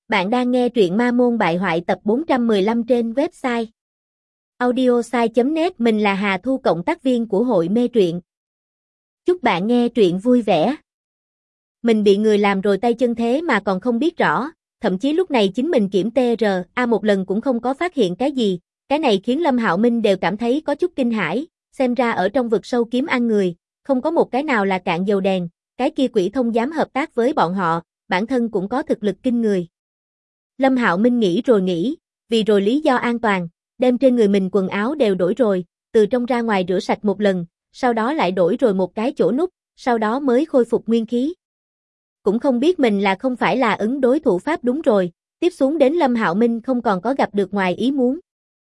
Bạn đang nghe truyện Ma Môn Bại Hoại tập 415 trên website audiosai.net. Mình là Hà Thu, cộng tác viên của hội mê truyện. Chúc bạn nghe truyện vui vẻ. Mình bị người làm rồi tay chân thế mà còn không biết rõ, thậm chí lúc này chính mình kiểm TRA một lần cũng không có phát hiện cái gì. Cái này khiến Lâm Hạo Minh đều cảm thấy có chút kinh hãi, xem ra ở trong vực sâu kiếm ăn người, không có một cái nào là cạn dầu đèn, cái kia Quỷ Thông dám hợp tác với bọn họ, bản thân cũng có thực lực kinh người. Lâm Hạo Minh nghĩ rồi nghĩ, vì rồi lý do an toàn, đem trên người mình quần áo đều đổi rồi, từ trong ra ngoài rửa sạch một lần, sau đó lại đổi rồi một cái chỗ nút, sau đó mới khôi phục nguyên khí. Cũng không biết mình là không phải là ứng đối thủ pháp đúng rồi, tiếp xuống đến Lâm Hạo Minh không còn có gặp được ngoài ý muốn.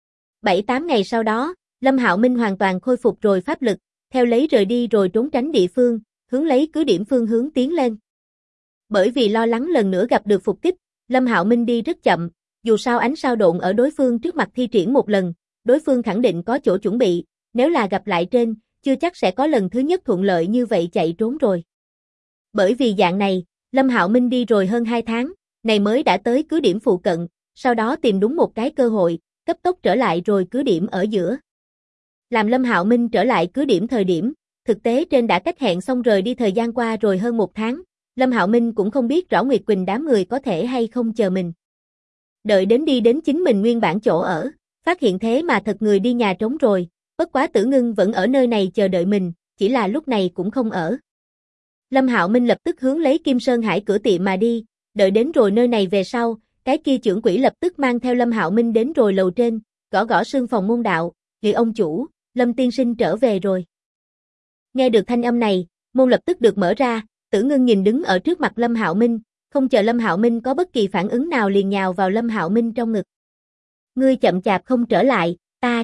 7-8 ngày sau đó, Lâm Hạo Minh hoàn toàn khôi phục rồi pháp lực, theo lấy rời đi rồi trốn tránh địa phương, hướng lấy cứ điểm phương hướng tiến lên. Bởi vì lo lắng lần nữa gặp được phục kích, Lâm Hạo Minh đi rất chậm, dù sao ánh sao độn ở đối phương trước mặt thi triển một lần, đối phương khẳng định có chỗ chuẩn bị, nếu là gặp lại trên, chưa chắc sẽ có lần thứ nhất thuận lợi như vậy chạy trốn rồi. Bởi vì dạng này, Lâm Hạo Minh đi rồi hơn 2 tháng, này mới đã tới cứ điểm phụ cận, sau đó tìm đúng một cái cơ hội, cấp tốc trở lại rồi cứ điểm ở giữa. Làm Lâm Hạo Minh trở lại cứ điểm thời điểm, thực tế trên đã cách hẹn xong rời đi thời gian qua rồi hơn 1 tháng. Lâm Hạo Minh cũng không biết rõ Nguyệt Quỳnh đám người có thể hay không chờ mình. Đợi đến đi đến chính mình nguyên bản chỗ ở, phát hiện thế mà thật người đi nhà trống rồi, bất quá Tử Ngưng vẫn ở nơi này chờ đợi mình, chỉ là lúc này cũng không ở. Lâm Hạo Minh lập tức hướng lấy Kim Sơn Hải cửa tiệm mà đi, đợi đến rồi nơi này về sau, cái kia trưởng quỹ lập tức mang theo Lâm Hạo Minh đến rồi lầu trên, gõ gõ sương phòng môn đạo, "Người ông chủ, Lâm tiên sinh trở về rồi." Nghe được thanh âm này, môn lập tức được mở ra. Tử Ngưng nhìn đứng ở trước mặt Lâm Hạo Minh, không chờ Lâm Hạo Minh có bất kỳ phản ứng nào liền nhào vào Lâm Hạo Minh trong ngực. "Ngươi chậm chạp không trở lại, ta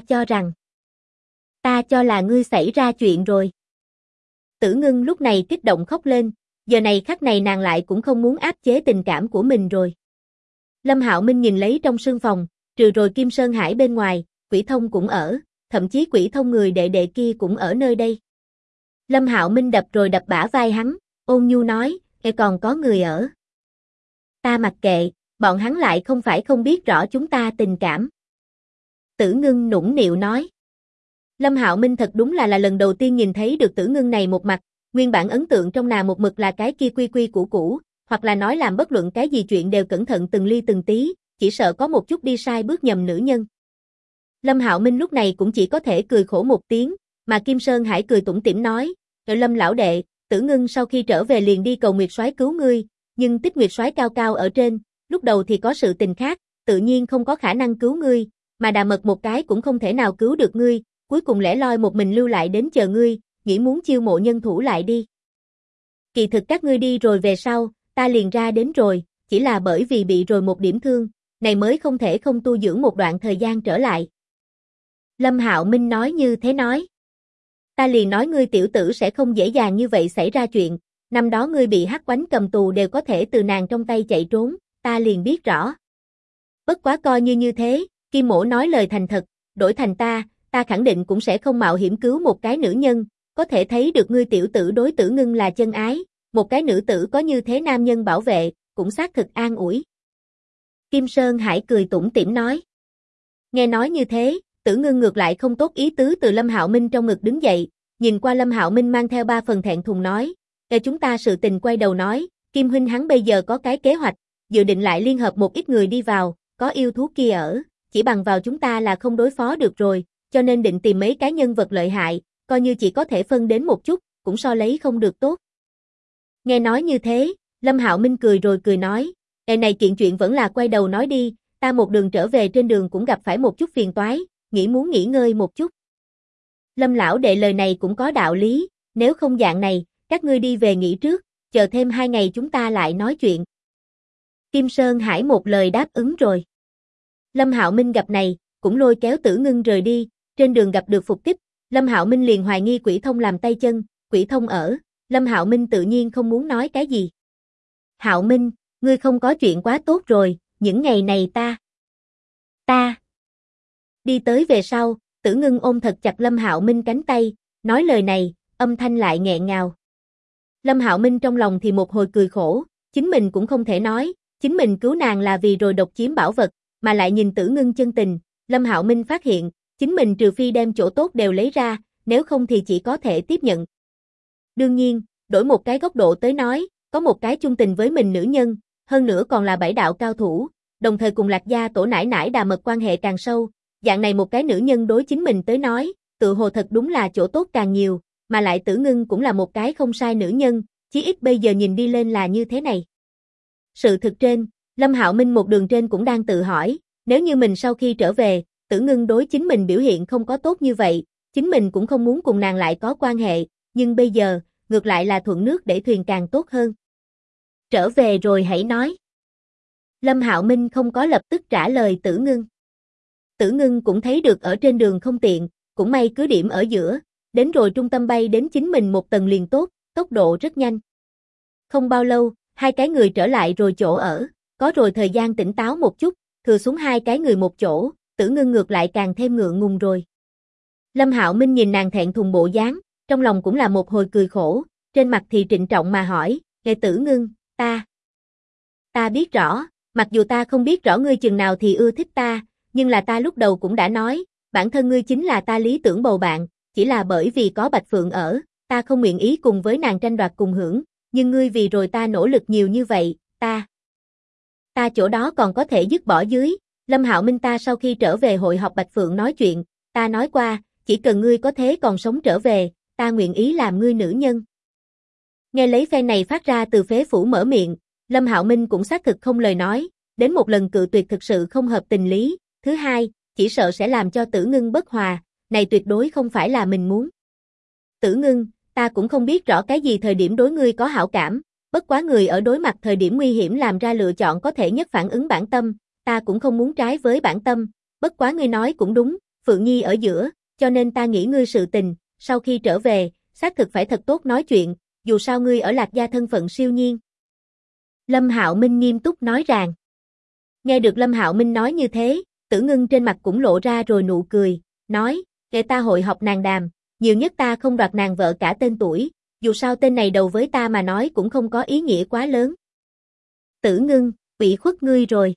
cho là ngươi xảy ra chuyện rồi." Tử Ngưng lúc này kích động khóc lên, giờ này khắc này nàng lại cũng không muốn áp chế tình cảm của mình rồi. Lâm Hạo Minh nhìn lấy trong sương phòng, trừ rồi Kim Sơn Hải bên ngoài, Quỷ Thông cũng ở, thậm chí Quỷ Thông người đệ đệ kia cũng ở nơi đây. Lâm Hạo Minh đập rồi đập bả vai hắn, ôn nhu nói, còn có người ở." "Ta mặc kệ, bọn hắn lại không phải không biết rõ chúng ta tình cảm." Tử Ngưng nũng nịu nói. Lâm Hạo Minh thật đúng là lần đầu tiên nhìn thấy được Tử Ngưng này một mặt, nguyên bản ấn tượng trong nàng một mực là cái kia quy quy củ củ, hoặc là nói làm bất luận cái gì chuyện đều cẩn thận từng ly từng tí, chỉ sợ có một chút đi sai bước nhầm nữ nhân. Lâm Hạo Minh lúc này cũng chỉ có thể cười khổ một tiếng, mà Kim Sơn Hải cười tủm tỉm nói, "Lâm lão đệ, Tử Ngưng sau khi trở về liền đi cầu Nguyệt Soái cứu ngươi, nhưng Tích Nguyệt Soái cao cao ở trên, lúc đầu thì có sự tình khác, tự nhiên không có khả năng cứu ngươi, mà Đà Mật một cái cũng không thể nào cứu được ngươi, cuối cùng lẻ loi một mình lưu lại đến chờ ngươi, nghĩ muốn chiêu mộ nhân thủ lại đi. Kỳ thực các ngươi đi rồi về sau, ta liền ra đến rồi, chỉ là bởi vì bị rồi một điểm thương, này mới không thể không tu dưỡng một đoạn thời gian trở lại." Lâm Hạo Minh nói như thế nói. "Ta liền nói ngươi tiểu tử sẽ không dễ dàng như vậy xảy ra chuyện, năm đó ngươi bị Hắc Oánh cầm tù đều có thể từ nàng trong tay chạy trốn, ta liền biết rõ. Bất quá coi như thế, Kim Mỗ nói lời thành thật, đổi thành ta khẳng định cũng sẽ không mạo hiểm cứu một cái nữ nhân, có thể thấy được ngươi tiểu tử đối Tử Ngưng là chân ái, một cái nữ tử có như thế nam nhân bảo vệ, cũng xác thực an ủi." Kim Sơn Hải cười tủm tỉm nói. Nghe nói như thế, Tử Ngưng ngược lại không tốt ý tứ từ Lâm Hạo Minh trong ngực đứng dậy, nhìn qua Lâm Hạo Minh mang theo 3 phần thẹn thùng nói, chúng ta sự tình quay đầu nói, Kim huynh hắn bây giờ có cái kế hoạch, dự định lại liên hợp một ít người đi vào, có yêu thú kia ở, chỉ bằng vào chúng ta là không đối phó được rồi, cho nên định tìm mấy cái nhân vật lợi hại, coi như chỉ có thể phân đến một chút, cũng so lấy không được tốt." Nghe nói như thế, Lâm Hạo Minh cười rồi cười nói, này chuyện vẫn là quay đầu nói đi, ta một đường trở về trên đường cũng gặp phải một chút phiền toái, nghĩ muốn nghỉ ngơi một chút. Lâm lão đệ lời này cũng có đạo lý, nếu không dạng này, các ngươi đi về nghỉ trước, chờ thêm 2 ngày chúng ta lại nói chuyện. Kim Sơn Hải một lời đáp ứng rồi. Lâm Hạo Minh gặp này, cũng lôi kéo Tử Ngưng rời đi, trên đường gặp được phục kích, Lâm Hạo Minh liền hoài nghi Quỷ Thông làm tay chân, Quỷ Thông ở, Lâm Hạo Minh tự nhiên không muốn nói cái gì. "Hạo Minh, ngươi không có chuyện quá tốt rồi, những ngày này ta đi tới về sau." Tử Ngưng ôm thật chặt Lâm Hạo Minh cánh tay, nói lời này, âm thanh lại nghẹn ngào. Lâm Hạo Minh trong lòng thì một hồi cười khổ, chính mình cũng không thể nói, chính mình cứu nàng là vì rồi độc chiếm bảo vật, mà lại nhìn Tử Ngưng chân tình, Lâm Hạo Minh phát hiện, chính mình trừ phi đem chỗ tốt đều lấy ra, nếu không thì chỉ có thể tiếp nhận. Đương nhiên, đổi một cái góc độ tới nói, có một cái chung tình với mình nữ nhân, hơn nữa còn là 7 đạo cao thủ, đồng thời cùng Lạc gia tổ nải nải đà mật quan hệ càng sâu, dạng này một cái nữ nhân đối chính mình tới nói, tự hồ thật đúng là chỗ tốt càng nhiều, mà lại Tử Ngưng cũng là một cái không sai nữ nhân, chí ít bây giờ nhìn đi lên là như thế này. Sự thực trên, Lâm Hạo Minh một đường trên cũng đang tự hỏi, nếu như mình sau khi trở về, Tử Ngưng đối chính mình biểu hiện không có tốt như vậy, chính mình cũng không muốn cùng nàng lại có quan hệ, nhưng bây giờ, ngược lại là thuận nước để thuyền càng tốt hơn. Trở về rồi hãy nói. Lâm Hạo Minh không có lập tức trả lời Tử Ngưng. Tử Ngưng cũng thấy được ở trên đường không tiện, cũng may cứ điểm ở giữa, đến rồi trung tâm bay đến chính mình một tầng liền tốt, tốc độ rất nhanh. Không bao lâu, hai cái người trở lại rồi chỗ ở, có rồi thời gian tỉnh táo một chút, thừa xuống hai cái người một chỗ, Tử Ngưng ngược lại càng thêm ngượng ngùng rồi. Lâm Hạo Minh nhìn nàng thẹn thùng bộ dáng, trong lòng cũng là một hồi cười khổ, trên mặt thì trịnh trọng mà hỏi, "Nghe Tử Ngưng, ta biết rõ, mặc dù ta không biết rõ ngươi chừng nào thì ưa thích ta, nhưng là ta lúc đầu cũng đã nói, bản thân ngươi chính là ta lý tưởng bầu bạn, chỉ là bởi vì có Bạch Phượng ở, ta không nguyện ý cùng với nàng tranh đoạt cùng hưởng, nhưng ngươi vì rồi ta nỗ lực nhiều như vậy, ta chỗ đó còn có thể dứt bỏ dưới." Lâm Hạo Minh ta sau khi trở về hội học Bạch Phượng nói chuyện, ta nói qua, chỉ cần ngươi có thế còn sống trở về, ta nguyện ý làm ngươi nữ nhân. Nghe lấy phen này phát ra từ phế phủ mở miệng, Lâm Hạo Minh cũng xác thực không lời nói, đến một lần cự tuyệt thực sự không hợp tình lý, thứ hai, chỉ sợ sẽ làm cho Tử Ngưng bất hòa, này tuyệt đối không phải là mình muốn. Tử Ngưng, ta cũng không biết rõ cái gì thời điểm đối ngươi có hảo cảm, bất quá người ở đối mặt thời điểm nguy hiểm làm ra lựa chọn có thể nhất phản ứng bản tâm, ta cũng không muốn trái với bản tâm, bất quá ngươi nói cũng đúng, Phượng Nhi ở giữa, cho nên ta nghĩ ngươi sự tình, sau khi trở về, xác thực phải thật tốt nói chuyện, dù sao ngươi ở Lạc gia thân phận siêu nhiên. Lâm Hạo Minh nghiêm túc nói rằng. Nghe được Lâm Hạo Minh nói như thế, Tử Ngưng trên mặt cũng lộ ra rồi nụ cười, nói, để ta hội học nàng đàm, nhiều nhất ta không đoạt nàng vợ cả tên tuổi, dù sao tên này đầu với ta mà nói cũng không có ý nghĩa quá lớn. Tử Ngưng, ủy khuất ngươi rồi.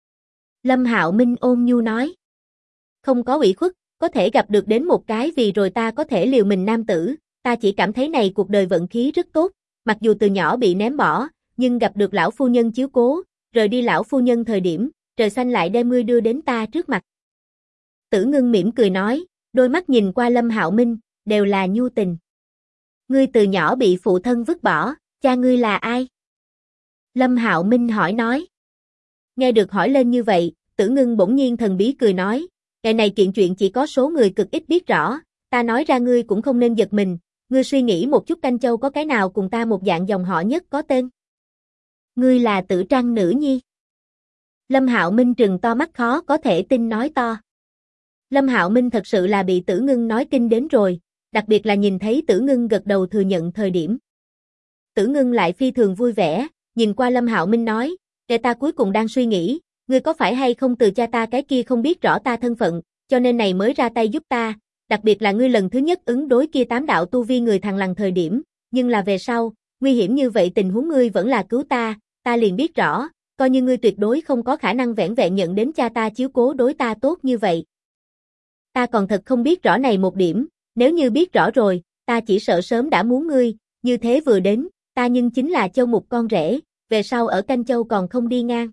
Lâm Hạo Minh ôn nhu nói. Không có ủy khuất, có thể gặp được đến một cái vì rồi ta có thể liều mình nam tử, ta chỉ cảm thấy này cuộc đời vận khí rất tốt, mặc dù từ nhỏ bị ném bỏ, nhưng gặp được lão phu nhân chiếu cố, rời đi lão phu nhân thời điểm, trời xanh lại đem ngươi đưa đến ta trước mặt. Tử Ngưng mỉm cười nói, đôi mắt nhìn qua Lâm Hạo Minh, đều là nhu tình. Ngươi từ nhỏ bị phụ thân vứt bỏ, cha ngươi là ai? Lâm Hạo Minh hỏi nói. Nghe được hỏi lên như vậy, Tử Ngưng bỗng nhiên thần bí cười nói, cái này kiện chuyện chỉ có số người cực ít biết rõ, ta nói ra ngươi cũng không nên giật mình, ngươi suy nghĩ một chút Canh Châu có cái nào cùng ta một dạng dòng họ nhất có tên. Ngươi là Tử Trăng nữ nhi. Lâm Hạo Minh trừng to mắt khó có thể tin nói to. Lâm Hạo Minh thật sự là bị Tử Ngưng nói kinh đến rồi, đặc biệt là nhìn thấy Tử Ngưng gật đầu thừa nhận thời điểm. Tử Ngưng lại phi thường vui vẻ, nhìn qua Lâm Hạo Minh nói, để ta cuối cùng đang suy nghĩ, ngươi có phải hay không từ cha ta cái kia không biết rõ ta thân phận, cho nên này mới ra tay giúp ta, đặc biệt là ngươi lần thứ nhất ứng đối kia 8 đạo tu vi người thằng lằn thời điểm, nhưng là về sau, nguy hiểm như vậy tình huống ngươi vẫn là cứu ta liền biết rõ, coi như ngươi tuyệt đối không có khả năng vẻn vẹn nhận đến cha ta chiếu cố đối ta tốt như vậy. Ta còn thật không biết rõ này một điểm, nếu như biết rõ rồi, ta chỉ sợ sớm đã muốn ngươi, như thế vừa đến, ta nhưng chính là Châu Mục con rể, về sau ở Canh Châu còn không đi ngang.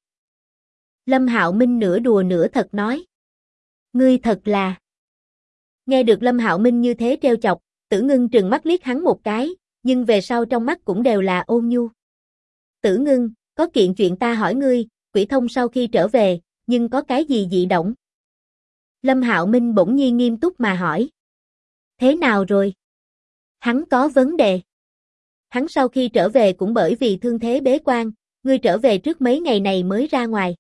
Lâm Hạo Minh nửa đùa nửa thật nói. Ngươi thật là. Nghe được Lâm Hạo Minh như thế trêu chọc, Tử Ngưng trừng mắt liếc hắn một cái, nhưng về sau trong mắt cũng đều là ôn nhu. Tử Ngưng, có kiện chuyện ta hỏi ngươi, Quỷ Thông sau khi trở về, nhưng có cái gì dị động? Lâm Hạo Minh bỗng nhiên nghiêm túc mà hỏi. Thế nào rồi? Hắn có vấn đề. Hắn sau khi trở về cũng bởi vì thương thế bế quan, ngươi trở về trước mấy ngày này mới ra ngoài.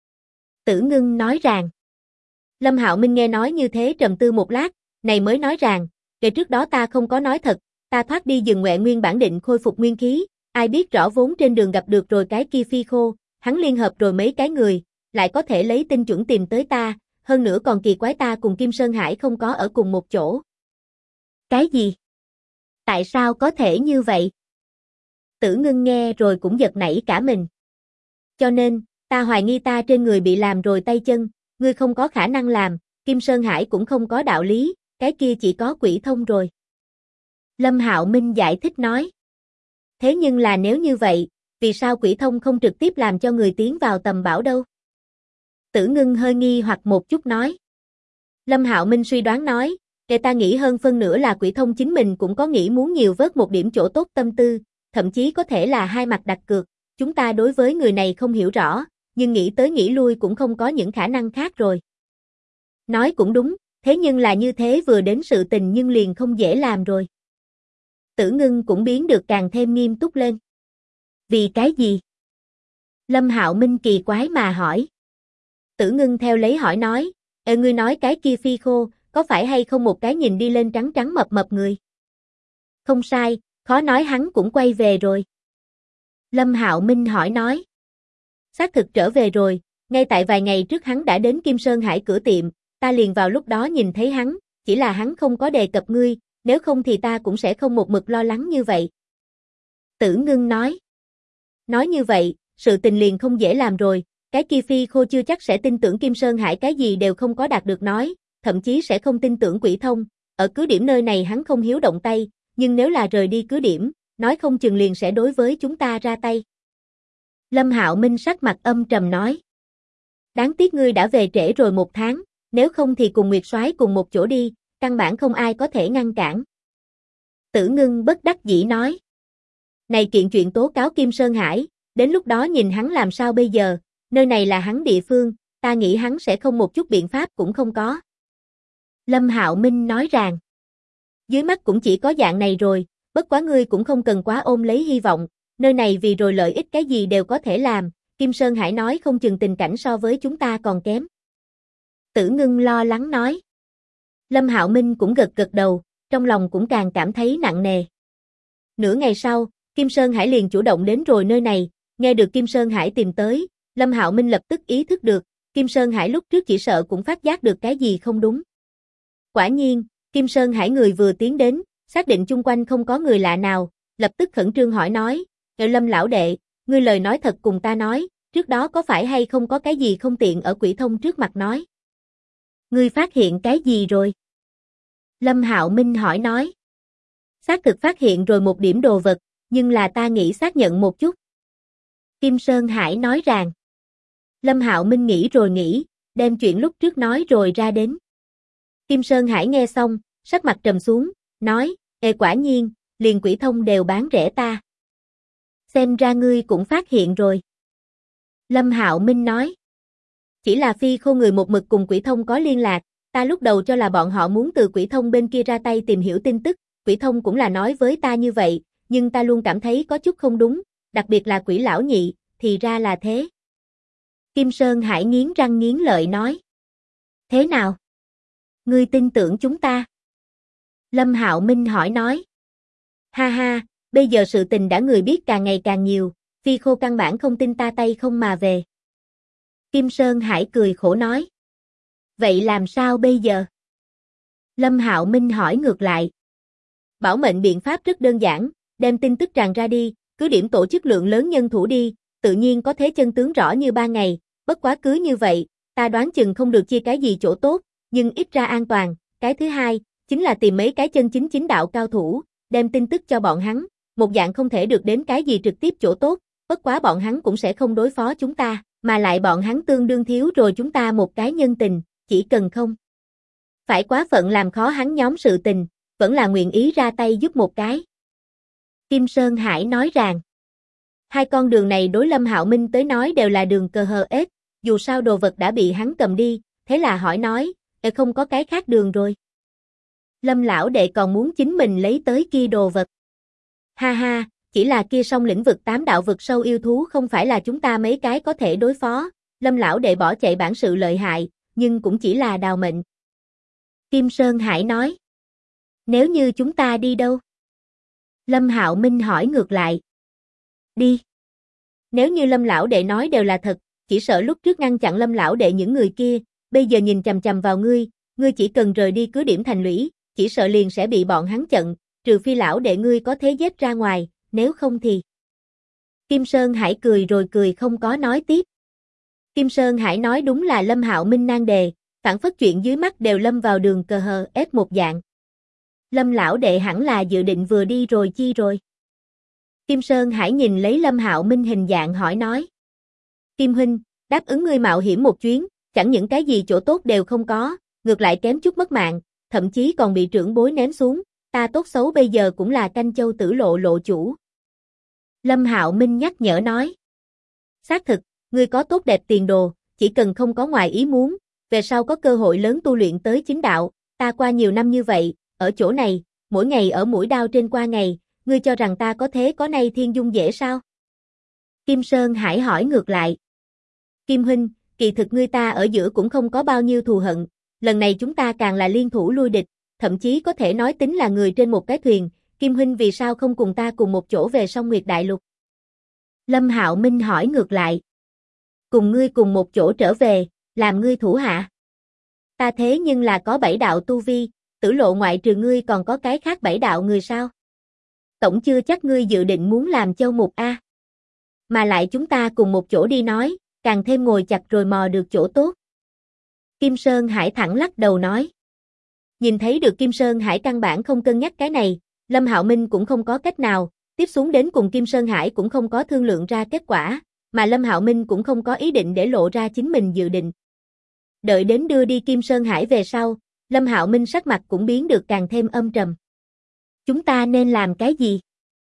Tử Ngưng nói rằng. Lâm Hạo Minh nghe nói như thế trầm tư một lát, này mới nói rằng, kể trước đó ta không có nói thật, ta thoát đi rừng Ngoẹ Nguyên bản định khôi phục nguyên khí, ai biết rõ vốn trên đường gặp được rồi cái kia phi khô, hắn liên hợp rồi mấy cái người, lại có thể lấy tinh chuẩn tìm tới ta, hơn nữa còn kỳ quái ta cùng Kim Sơn Hải không có ở cùng một chỗ. Cái gì? Tại sao có thể như vậy? Tử Ngưng nghe rồi cũng giật nảy cả mình. Cho nên, ta hoài nghi ta trên người bị làm rồi tay chân, ngươi không có khả năng làm, Kim Sơn Hải cũng không có đạo lý, cái kia chỉ có quỷ thông rồi. Lâm Hạo Minh giải thích nói. Thế nhưng là nếu như vậy, vì sao quỷ thông không trực tiếp làm cho người tiến vào tầm bảo đâu? Tử Ngưng hơi nghi hoặc một chút nói. Lâm Hạo Minh suy đoán nói, kể ta nghĩ hơn phân nửa là quỷ thông chính mình cũng có nghĩ muốn nhiều vớt một điểm chỗ tốt tâm tư, thậm chí có thể là hai mặt đặt cược, chúng ta đối với người này không hiểu rõ, nhưng nghĩ tới nghĩ lui cũng không có những khả năng khác rồi. Nói cũng đúng, thế nhưng là như thế vừa đến sự tình nhưng liền không dễ làm rồi. Tử Ngưng cũng biến được càng thêm nghiêm túc lên. Vì cái gì? Lâm Hạo Minh kỳ quái mà hỏi. Tử Ngưng theo lấy hỏi nói, ngươi nói cái kia phi khô, có phải hay không một cái nhìn đi lên trắng trắng mập mập người? Không sai, khó nói hắn cũng quay về rồi. Lâm Hạo Minh hỏi nói. Xác thực trở về rồi, ngay tại vài ngày trước hắn đã đến Kim Sơn Hải cửa tiệm, ta liền vào lúc đó nhìn thấy hắn, chỉ là hắn không có đề cập ngươi, nếu không thì ta cũng sẽ không một mực lo lắng như vậy. Tử Ngưng nói. Nói như vậy, sự tình liền không dễ làm rồi, cái kia phi khô chưa chắc sẽ tin tưởng Kim Sơn Hải cái gì đều không có đạt được nói, thậm chí sẽ không tin tưởng quỷ thông, ở cứ điểm nơi này hắn không hiếu động tay, nhưng nếu là rời đi cứ điểm, nói không chừng liền sẽ đối với chúng ta ra tay. Lâm Hạo Minh sắc mặt âm trầm nói. Đáng tiếc ngươi đã về trễ rồi 1 tháng, nếu không thì cùng Nguyệt Soái cùng một chỗ đi, căn bản không ai có thể ngăn cản. Tử Ngưng bất đắc dĩ nói. Này kiện chuyện tố cáo Kim Sơn Hải, đến lúc đó nhìn hắn làm sao bây giờ, nơi này là hắn địa phương, ta nghĩ hắn sẽ không một chút biện pháp cũng không có. Lâm Hạo Minh nói rằng, dưới mắt cũng chỉ có dạng này rồi, bất quá ngươi cũng không cần quá ôm lấy hy vọng, nơi này vì rồi lợi ích cái gì đều có thể làm, Kim Sơn Hải nói không chừng tình cảnh so với chúng ta còn kém. Tử Ngưng lo lắng nói. Lâm Hạo Minh cũng gật gật đầu, trong lòng cũng càng cảm thấy nặng nề. Nửa ngày sau, Kim Sơn Hải liền chủ động đến rồi nơi này, nghe được Kim Sơn Hải tìm tới, Lâm Hạo Minh lập tức ý thức được, Kim Sơn Hải lúc trước chỉ sợ cũng phát giác được cái gì không đúng. Quả nhiên, Kim Sơn Hải người vừa tiến đến, xác định chung quanh không có người lạ nào, lập tức khẩn trương hỏi nói, Lâm lão đệ, ngươi lời nói thật cùng ta nói, trước đó có phải hay không có cái gì không tiện ở quỷ thông trước mặt nói. Ngươi phát hiện cái gì rồi? Lâm Hạo Minh hỏi nói. Xác thực phát hiện rồi một điểm đồ vật, nhưng là ta nghĩ xác nhận một chút. Kim Sơn Hải nói rằng. Lâm Hạo Minh nghĩ rồi nghĩ, đem chuyện lúc trước nói rồi ra đến. Kim Sơn Hải nghe xong, sắc mặt trầm xuống, nói, quả nhiên, liền quỷ thông đều bán rẻ ta. Xem ra ngươi cũng phát hiện rồi. Lâm Hạo Minh nói. Chỉ là phi khô người một mực cùng quỷ thông có liên lạc, ta lúc đầu cho là bọn họ muốn từ quỷ thông bên kia ra tay tìm hiểu tin tức, quỷ thông cũng là nói với ta như vậy, nhưng ta luôn cảm thấy có chút không đúng, đặc biệt là quỷ lão nhị, thì ra là thế. Kim Sơn Hải nghiến răng nghiến lợi nói. Thế nào? Ngươi tin tưởng chúng ta? Lâm Hạo Minh hỏi nói. Ha ha, bây giờ sự tình đã người biết càng ngày càng nhiều, phi khô căn bản không tin ta tay không mà về. Kim Sơn Hải cười khổ nói. Vậy làm sao bây giờ? Lâm Hạo Minh hỏi ngược lại. Bảo mệnh biện pháp rất đơn giản, đem tin tức tràn ra đi, cứ điểm tổ chức lượng lớn nhân thủ đi, tự nhiên có thế chân tướng rõ như ban ngày, bất quá cứ như vậy, ta đoán chừng không được chia cái gì chỗ tốt, nhưng ít ra an toàn, cái thứ hai, chính là tìm mấy cái chân chính chính đạo cao thủ, đem tin tức cho bọn hắn, một dạng không thể được đến cái gì trực tiếp chỗ tốt, bất quá bọn hắn cũng sẽ không đối phó chúng ta, mà lại bọn hắn tương đương thiếu rồi chúng ta một cái nhân tình, chỉ cần không phải quá phận làm khó hắn nhóm sự tình, vẫn là nguyện ý ra tay giúp một cái. Kim Sơn Hải nói rằng, hai con đường này đối Lâm Hạo Minh tới nói đều là đường cờ hờ ết, dù sao đồ vật đã bị hắn cầm đi, thế là hỏi nói, không có cái khác đường rồi. Lâm lão đệ còn muốn chính mình lấy tới kia đồ vật. Ha ha, chỉ là kia song lĩnh vực 8 đạo vực sâu yêu thú không phải là chúng ta mấy cái có thể đối phó, Lâm lão đệ bỏ chạy bản sự lợi hại, nhưng cũng chỉ là đào mệnh. Kim Sơn Hải nói. Nếu như chúng ta đi đâu? Lâm Hạo Minh hỏi ngược lại. Đi. Nếu như Lâm lão đệ nói đều là thật, chỉ sợ lúc trước ngăn chặn Lâm lão đệ những người kia, bây giờ nhìn chằm chằm vào ngươi chỉ cần rời đi cứ điểm thành lũy, chỉ sợ liền sẽ bị bọn hắn chặn, trừ phi lão đệ ngươi có thế giết ra ngoài, nếu không thì. Kim Sơn Hải cười rồi cười không có nói tiếp. Kim Sơn Hải nói đúng là Lâm Hạo Minh nan đề, phản phất chuyện dưới mắt đều lâm vào đường cờ hờ ép một dạng. Lâm lão đệ hẳn là dự định vừa đi rồi chi rồi. Kim Sơn Hải nhìn lấy Lâm Hạo Minh hình dạng hỏi nói. Kim huynh, đáp ứng ngươi mạo hiểm một chuyến, chẳng những cái gì chỗ tốt đều không có, ngược lại kém chút mất mạng, thậm chí còn bị trưởng bối ném xuống, ta tốt xấu bây giờ cũng là Canh Châu Tử Lộ lộ chủ. Lâm Hạo Minh nhắc nhở nói. Xác thực, ngươi có tốt đẹp tiền đồ, chỉ cần không có ngoài ý muốn, về sau có cơ hội lớn tu luyện tới chính đạo, ta qua nhiều năm như vậy, ở chỗ này, mỗi ngày ở mũi đao trên qua ngày, ngươi cho rằng ta có thế có nay thiên dung dễ sao? Kim Sơn Hải hỏi ngược lại. Kim huynh, kỳ thực ngươi ta ở giữa cũng không có bao nhiêu thù hận, lần này chúng ta càng là liên thủ lui địch, thậm chí có thể nói tính là người trên một cái thuyền, Kim huynh vì sao không cùng ta cùng một chỗ về Song Nguyệt Đại Lục? Lâm Hạo Minh hỏi ngược lại. Cùng ngươi cùng một chỗ trở về, làm ngươi thủ hạ. Ta thế nhưng là có 7 đạo tu vi, Tử Lộ ngoại trừ ngươi còn có cái khác 7 đạo người sao? Tổng chưa chắc ngươi dự định muốn làm châu mục a. Mà lại chúng ta cùng một chỗ đi nói, càng thêm ngồi chặt rồi mò được chỗ tốt. Kim Sơn Hải thẳng lắc đầu nói. Nhìn thấy được Kim Sơn Hải căn bản không cân nhắc cái này, Lâm Hạo Minh cũng không có cách nào, tiếp xuống đến cùng Kim Sơn Hải cũng không có thương lượng ra kết quả, mà Lâm Hạo Minh cũng không có ý định để lộ ra chính mình dự định. Đợi đến đưa đi Kim Sơn Hải về sau, Lâm Hạo Minh sắc mặt cũng biến được càng thêm âm trầm. Chúng ta nên làm cái gì?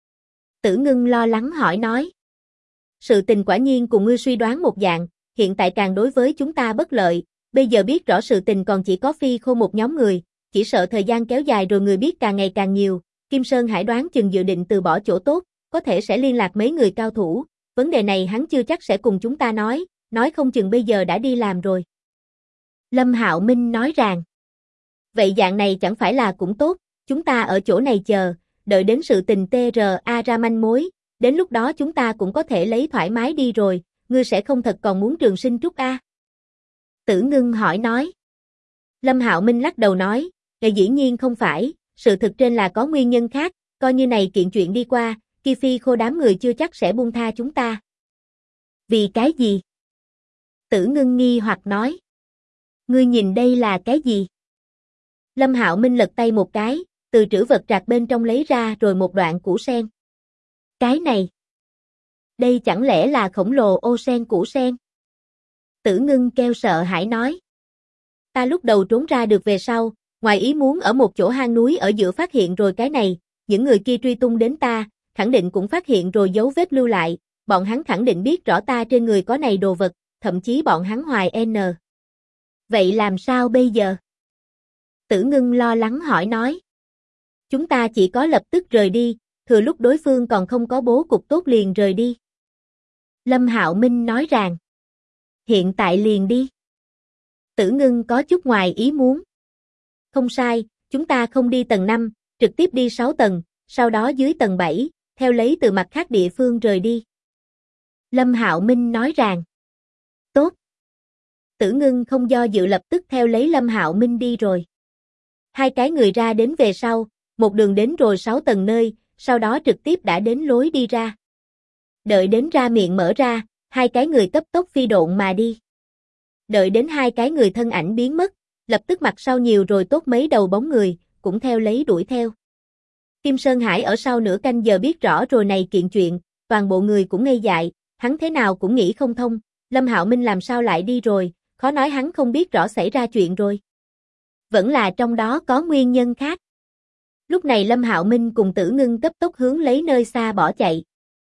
Tử Ngưng lo lắng hỏi nói. Sự tình quả nhiên cùng ngươi suy đoán một dạng, hiện tại càng đối với chúng ta bất lợi, bây giờ biết rõ sự tình còn chỉ có Phi Khô một nhóm người, chỉ sợ thời gian kéo dài rồi người biết càng ngày càng nhiều, Kim Sơn Hải đoán chừng dự định từ bỏ chỗ tốt, có thể sẽ liên lạc mấy người cao thủ, vấn đề này hắn chưa chắc sẽ cùng chúng ta nói không chừng bây giờ đã đi làm rồi. Lâm Hạo Minh nói rằng, vậy dạng này chẳng phải là cũng tốt, chúng ta ở chỗ này chờ, đợi đến sự tình TRA ra manh mối, đến lúc đó chúng ta cũng có thể lấy thoải mái đi rồi, ngươi sẽ không thật còn muốn trường sinh trúc a? Tử Ngưng hỏi nói. Lâm Hạo Minh lắc đầu nói, dĩ nhiên không phải, sự thực trên là có nguyên nhân khác, coi như này kiện chuyện đi qua, Ki Phi Khô đám người chưa chắc sẽ buông tha chúng ta. Vì cái gì? Tử Ngưng nghi hoặc nói. Ngươi nhìn đây là cái gì? Lâm Hạo Minh lật tay một cái, từ trữ vật trạc bên trong lấy ra rồi một đoạn củ sen. Cái này, đây chẳng lẽ là khổng lồ ô sen củ sen? Tử Ngưng kêu sợ hãi nói. Ta lúc đầu trốn ra được về sau, ngoài ý muốn ở một chỗ hang núi ở giữa phát hiện rồi cái này, những người kia truy tung đến ta, khẳng định cũng phát hiện rồi dấu vết lưu lại, bọn hắn khẳng định biết rõ ta trên người có này đồ vật, thậm chí bọn hắn hoài N. Vậy làm sao bây giờ? Tử Ngưng lo lắng hỏi nói. Chúng ta chỉ có lập tức rời đi, thừa lúc đối phương còn không có bố cục tốt liền rời đi. Lâm Hạo Minh nói rằng. Hiện tại liền đi. Tử Ngưng có chút ngoài ý muốn. Không sai, chúng ta không đi tầng 5, trực tiếp đi 6 tầng, sau đó dưới tầng 7, theo lấy từ mặt khác địa phương rời đi. Lâm Hạo Minh nói rằng. Tốt. Tử Ngưng không do dự lập tức theo lấy Lâm Hạo Minh đi rồi. Hai cái người ra đến về sau, một đường đến rồi 6 tầng nơi, sau đó trực tiếp đã đến lối đi ra. Đợi đến ra miệng mở ra, hai cái người cấp tốc phi độn mà đi. Đợi đến hai cái người thân ảnh biến mất, lập tức mặt sau nhiều rồi tốt mấy đầu bóng người, cũng theo lấy đuổi theo. Kim Sơn Hải ở sau nửa canh giờ biết rõ rồi này kiện chuyện, toàn bộ người cũng ngây dại, hắn thế nào cũng nghĩ không thông, Lâm Hạo Minh làm sao lại đi rồi, khó nói hắn không biết rõ xảy ra chuyện rồi. Vẫn là trong đó có nguyên nhân khác. Lúc này Lâm Hạo Minh cùng Tử Ngưng cấp tốc hướng lấy nơi xa bỏ chạy.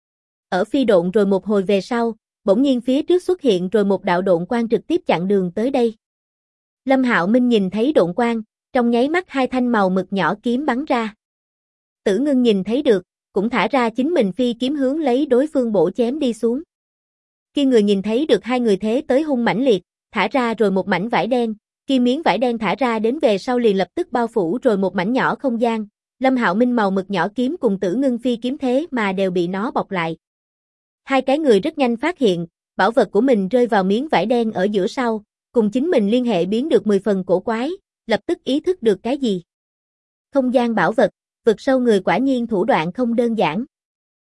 Ở phi độn rồi một hồi về sau, bỗng nhiên phía trước xuất hiện rồi một đạo độn quang trực tiếp chặn đường tới đây. Lâm Hạo Minh nhìn thấy độn quang, trong nháy mắt hai thanh màu mực nhỏ kiếm bắn ra. Tử Ngưng nhìn thấy được, cũng thả ra chính mình phi kiếm hướng lấy đối phương bổ chém đi xuống. Khi người nhìn thấy được hai người thế tới hung mãnh liệt, thả ra rồi một mảnh vải đen, khi miếng vải đen thả ra đến về sau liền lập tức bao phủ rồi một mảnh nhỏ không gian, Lâm Hạo Minh màu mực nhỏ kiếm cùng Tử Ngưng phi kiếm thế mà đều bị nó bọc lại. Hai cái người rất nhanh phát hiện, bảo vật của mình rơi vào miếng vải đen ở giữa sau, cùng chính mình liên hệ biến được 10 phần cổ quái, lập tức ý thức được cái gì. Không gian bảo vật, vực sâu người quả nhiên thủ đoạn không đơn giản.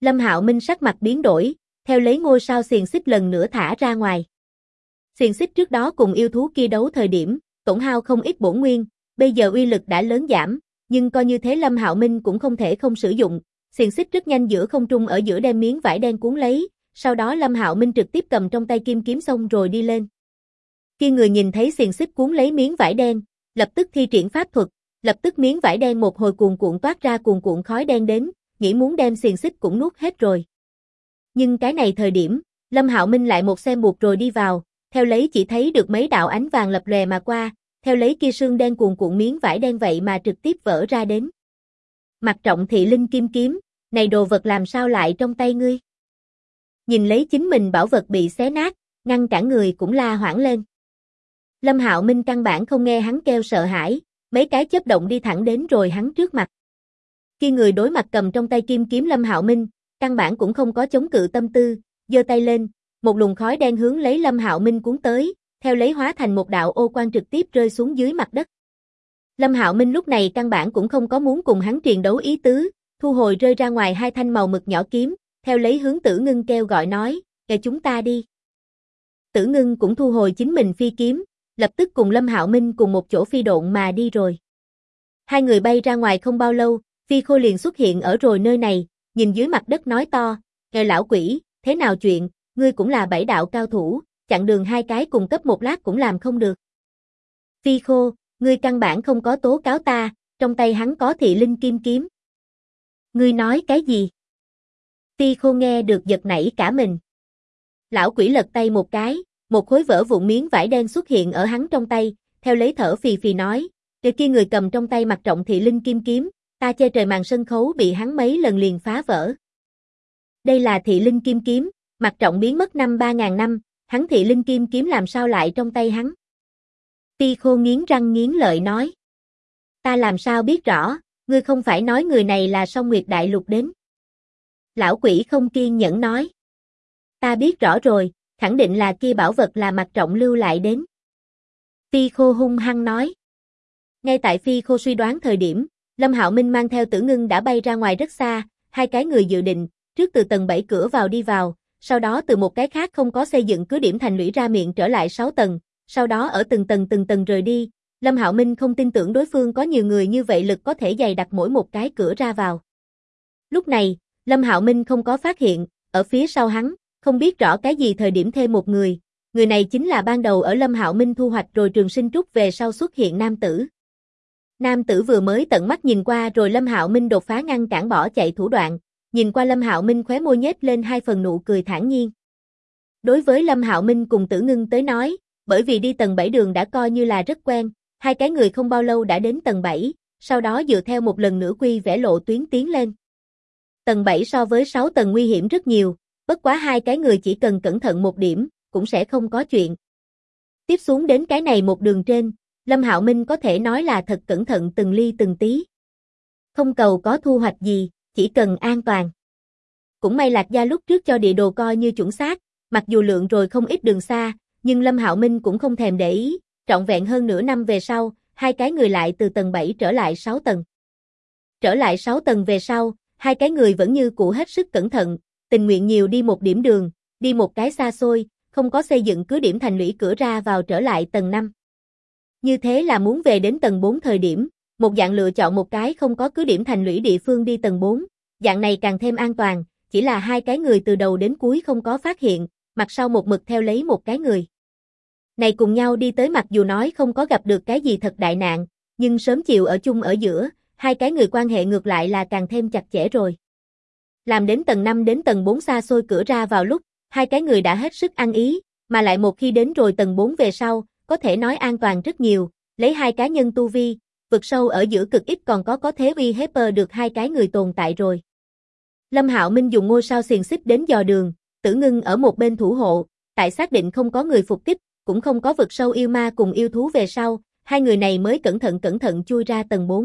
Lâm Hạo Minh sắc mặt biến đổi, theo lấy ngôi sao xiềng xích lần nữa thả ra ngoài. Xiềng xích trước đó cùng yêu thú kia đấu thời điểm, tổn hao không ít bổn nguyên, bây giờ uy lực đã lớn giảm, nhưng coi như thế Lâm Hạo Minh cũng không thể không sử dụng. Xiềng xích rất nhanh giữa không trung ở giữa đem miếng vải đen cuốn lấy, sau đó Lâm Hạo Minh trực tiếp cầm trong tay kim kiếm xong rồi đi lên. Khi người nhìn thấy xiềng xích cuốn lấy miếng vải đen, lập tức thi triển pháp thuật, lập tức miếng vải đen một hồi cuồn cuộn toát ra cuồn cuộn khói đen đến, nghĩ muốn đem xiềng xích cũng nuốt hết rồi. Nhưng cái này thời điểm, Lâm Hạo Minh lại một xem buộc rồi đi vào, theo lấy chỉ thấy được mấy đạo ánh vàng lập lòe mà qua, theo lấy kia sương đen cuồn cuộn miếng vải đen vậy mà trực tiếp vỡ ra đến. Mặc Trọng Thị Linh kim kiếm, này đồ vật làm sao lại trong tay ngươi? Nhìn lấy chính mình bảo vật bị xé nát, ngăn cản người cũng la hoảng lên. Lâm Hạo Minh căn bản không nghe hắn kêu sợ hãi, mấy cái chớp động đi thẳng đến rồi hắn trước mặt. Khi người đối mặt cầm trong tay kim kiếm Lâm Hạo Minh, căn bản cũng không có chống cự tâm tư, giơ tay lên, một luồng khói đen hướng lấy Lâm Hạo Minh cuốn tới, theo lấy hóa thành một đạo ô quang trực tiếp rơi xuống dưới mặt đất. Lâm Hạo Minh lúc này căn bản cũng không có muốn cùng hắn triền đấu ý tứ, thu hồi rơi ra ngoài hai thanh màu mực nhỏ kiếm, theo lấy hướng Tử Ngưng kêu gọi nói, "Kệ chúng ta đi." Tử Ngưng cũng thu hồi chính mình phi kiếm, lập tức cùng Lâm Hạo Minh cùng một chỗ phi độn mà đi rồi. Hai người bay ra ngoài không bao lâu, Phi Khô liền xuất hiện ở rồi nơi này, nhìn dưới mặt đất nói to, "Kệ lão quỷ, thế nào chuyện, ngươi cũng là bảy đạo cao thủ, chặn đường hai cái cùng cấp một lát cũng làm không được." Phi Khô, ngươi căn bản không có tố cáo ta, trong tay hắn có Thị Linh kim kiếm. Ngươi nói cái gì? Phi Khô nghe được giật nảy cả mình. Lão quỷ lật tay một cái, một khối vỡ vụn miếng vải đen xuất hiện ở hắn trong tay, theo lấy thở phì phì nói, kia người cầm trong tay Mặc Trọng Thị Linh kim kiếm, ta che trời màn sân khấu bị hắn mấy lần liền phá vỡ. Đây là Thị Linh kim kiếm, Mặc Trọng biến mất năm 3000 năm, hắn Thị Linh kim kiếm làm sao lại trong tay hắn? Phi Khô nghiến răng nghiến lợi nói. Ta làm sao biết rõ, ngươi không phải nói người này là Song Nguyệt Đại Lục đến. Lão quỷ không kiên nhẫn nói. Ta biết rõ rồi, khẳng định là kia bảo vật là Mặc Trọng lưu lại đến. Phi Khô hung hăng nói. Ngay tại Phi Khô suy đoán thời điểm, Lâm Hạo Minh mang theo Tử Ngưng đã bay ra ngoài rất xa, hai cái người dự định, trước từ tầng 7 cửa vào đi vào, sau đó từ một cái khác không có xây dựng cứ điểm thành lũy ra miệng trở lại 6 tầng, sau đó ở từng tầng rời đi. Lâm Hạo Minh không tin tưởng đối phương có nhiều người như vậy lực có thể dày đặt mỗi một cái cửa ra vào. Lúc này, Lâm Hạo Minh không có phát hiện, ở phía sau hắn, không biết rõ cái gì thời điểm thêm một người này chính là ban đầu ở Lâm Hạo Minh thu hoạch rồi Trường Sinh Trúc về sau xuất hiện nam tử. Nam tử vừa mới tận mắt nhìn qua rồi Lâm Hạo Minh đột phá ngăn cản bỏ chạy thủ đoạn, nhìn qua Lâm Hạo Minh khóe môi nhếch lên hai phần nụ cười thản nhiên. Đối với Lâm Hạo Minh cùng Tử Ngưng tới nói, bởi vì đi tầng 7 đường đã coi như là rất quen, hai cái người không bao lâu đã đến tầng 7, sau đó dựa theo một lần nữa quy vẽ lộ tuyến tiến lên. Tầng 7 so với 6 tầng nguy hiểm rất nhiều, bất quá hai cái người chỉ cần cẩn thận một điểm, cũng sẽ không có chuyện. Tiếp xuống đến cái này một đường trên, Lâm Hạo Minh có thể nói là thật cẩn thận từng ly từng tí. Không cầu có thu hoạch gì, chỉ cần an toàn. Cũng may Lạc Gia lúc trước cho địa đồ coi như chuẩn xác, mặc dù lượng rồi không ít đường xa, nhưng Lâm Hạo Minh cũng không thèm để ý, trọn vẹn hơn nửa năm về sau, hai cái người lại từ tầng 7 trở lại 6 tầng. Trở lại 6 tầng về sau, hai cái người vẫn như cũ hết sức cẩn thận, tình nguyện nhiều đi một điểm đường, đi một cái xa xôi, không có xây dựng cứ điểm thành lũy cửa ra vào trở lại tầng 5. Như thế là muốn về đến tầng 4 thời điểm, một dạng lựa chọn một cái không có cứ điểm thành lũy địa phương đi tầng 4, dạng này càng thêm an toàn, chỉ là hai cái người từ đầu đến cuối không có phát hiện, mặt sau một mực theo lấy một cái người. Này cùng nhau đi tới mặc dù nói không có gặp được cái gì thật đại nạn, nhưng sớm chiều ở chung ở giữa, hai cái người quan hệ ngược lại là càng thêm chặt chẽ rồi. Làm đến tầng 5 đến tầng 4 xa xôi cửa ra vào lúc, hai cái người đã hết sức ăn ý, mà lại một khi đến rồi tầng 4 về sau, có thể nói an toàn rất nhiều, lấy hai cá nhân tu vi, vực sâu ở giữa cực ít còn có thế uy hiếp được hai cái người tồn tại rồi. Lâm Hạo Minh dùng ngôi sao xiềng xích đến dò đường, Tử Ngưng ở một bên thủ hộ, tại xác định không có người phục kích, cũng không có vực sâu yêu ma cùng yêu thú về sau, hai người này mới cẩn thận chui ra tầng 4.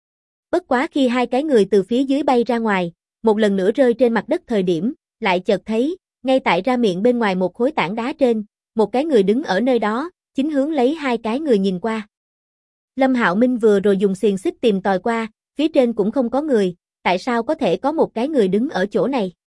Bất quá khi hai cái người từ phía dưới bay ra ngoài, một lần nữa rơi trên mặt đất thời điểm, lại chợt thấy, ngay tại ra miệng bên ngoài một khối tảng đá trên, một cái người đứng ở nơi đó, chính hướng lấy hai cái người nhìn qua. Lâm Hạo Minh vừa rồi dùng xiềng xích tìm tòi qua, phía trên cũng không có người, tại sao có thể có một cái người đứng ở chỗ này?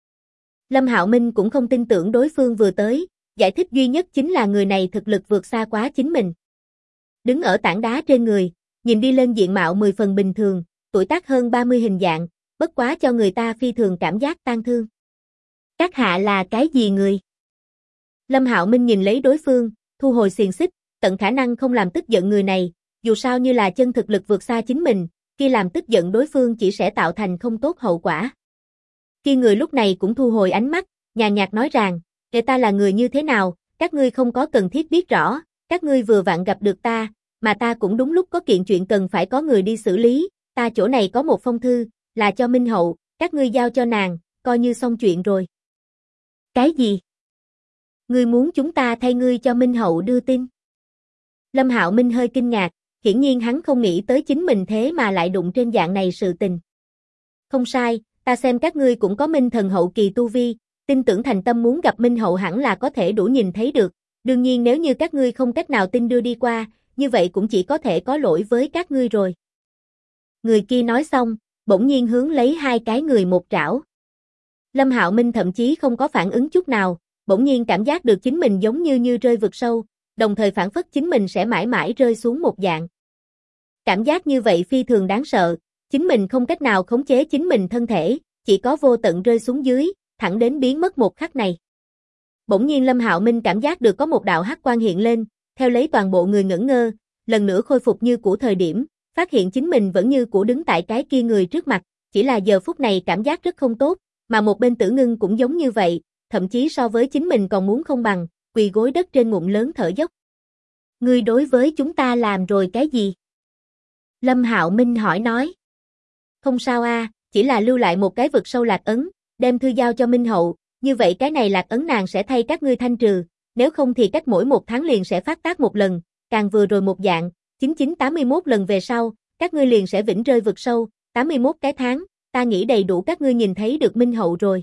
Lâm Hạo Minh cũng không tin tưởng đối phương vừa tới, giải thích duy nhất chính là người này thực lực vượt xa quá chính mình. Đứng ở tảng đá trên người, nhìn đi lên diện mạo 10 phần bình thường, tuổi tác hơn 30 hình dạng, bất quá cho người ta phi thường cảm giác tang thương. Các hạ là cái gì người? Lâm Hạo Minh nhìn lấy đối phương, thu hồi xiềng xích, tận khả năng không làm tức giận người này, dù sao như là chân thực lực vượt xa chính mình, khi làm tức giận đối phương chỉ sẽ tạo thành không tốt hậu quả. Khi người lúc này cũng thu hồi ánh mắt, nhàn nhạt nói rằng, người ta là người như thế nào, các ngươi không có cần thiết biết rõ, các ngươi vừa vặn gặp được ta, mà ta cũng đúng lúc có kiện chuyện cần phải có người đi xử lý, ta chỗ này có một phong thư, là cho Minh Hậu, các ngươi giao cho nàng, coi như xong chuyện rồi. Cái gì? Ngươi muốn chúng ta thay ngươi cho Minh Hậu đưa tin? Lâm Hạo Minh hơi kinh ngạc, hiển nhiên hắn không nghĩ tới chính mình thế mà lại đụng trên dạng này sự tình. Không sai, ta xem các ngươi cũng có Minh Thần hậu kỳ tu vi, tin tưởng thành tâm muốn gặp Minh Hậu hẳn là có thể đủ nhìn thấy được, đương nhiên nếu như các ngươi không cách nào tin đưa đi qua, như vậy cũng chỉ có thể có lỗi với các ngươi rồi. Người kia nói xong, bỗng nhiên hướng lấy hai cái người một trảo. Lâm Hạo Minh thậm chí không có phản ứng chút nào, bỗng nhiên cảm giác được chính mình giống như rơi vực sâu, đồng thời phản phất chính mình sẽ mãi mãi rơi xuống một dạng. Cảm giác như vậy phi thường đáng sợ, chính mình không cách nào khống chế chính mình thân thể, chỉ có vô tận rơi xuống dưới, thẳng đến biến mất một khắc này. Bỗng nhiên Lâm Hạo Minh cảm giác được có một đạo hắc quang hiện lên, theo lấy toàn bộ người ngẩn ngơ, lần nữa khôi phục như cũ thời điểm, phát hiện chính mình vẫn như cũ đứng tại cái kia người trước mặt, chỉ là giờ phút này cảm giác rất không tốt, mà một bên Tử Ngưng cũng giống như vậy, thậm chí so với chính mình còn muốn không bằng, quỳ gối đất trên ngụm lớn thở dốc. Ngươi đối với chúng ta làm rồi cái gì? Lâm Hạo Minh hỏi nói. Không sao a, chỉ là lưu lại một cái vực sâu lạc ấn, đem thư giao cho Minh Hậu, như vậy cái này lạc ấn nàng sẽ thay các ngươi thanh trừ, nếu không thì cách mỗi một tháng liền sẽ phát tác một lần, càng vừa rồi một dạng, 9981 lần về sau, các ngươi liền sẽ vĩnh rơi vực sâu, 81 cái tháng, ta nghĩ đầy đủ các ngươi nhìn thấy được Minh Hậu rồi.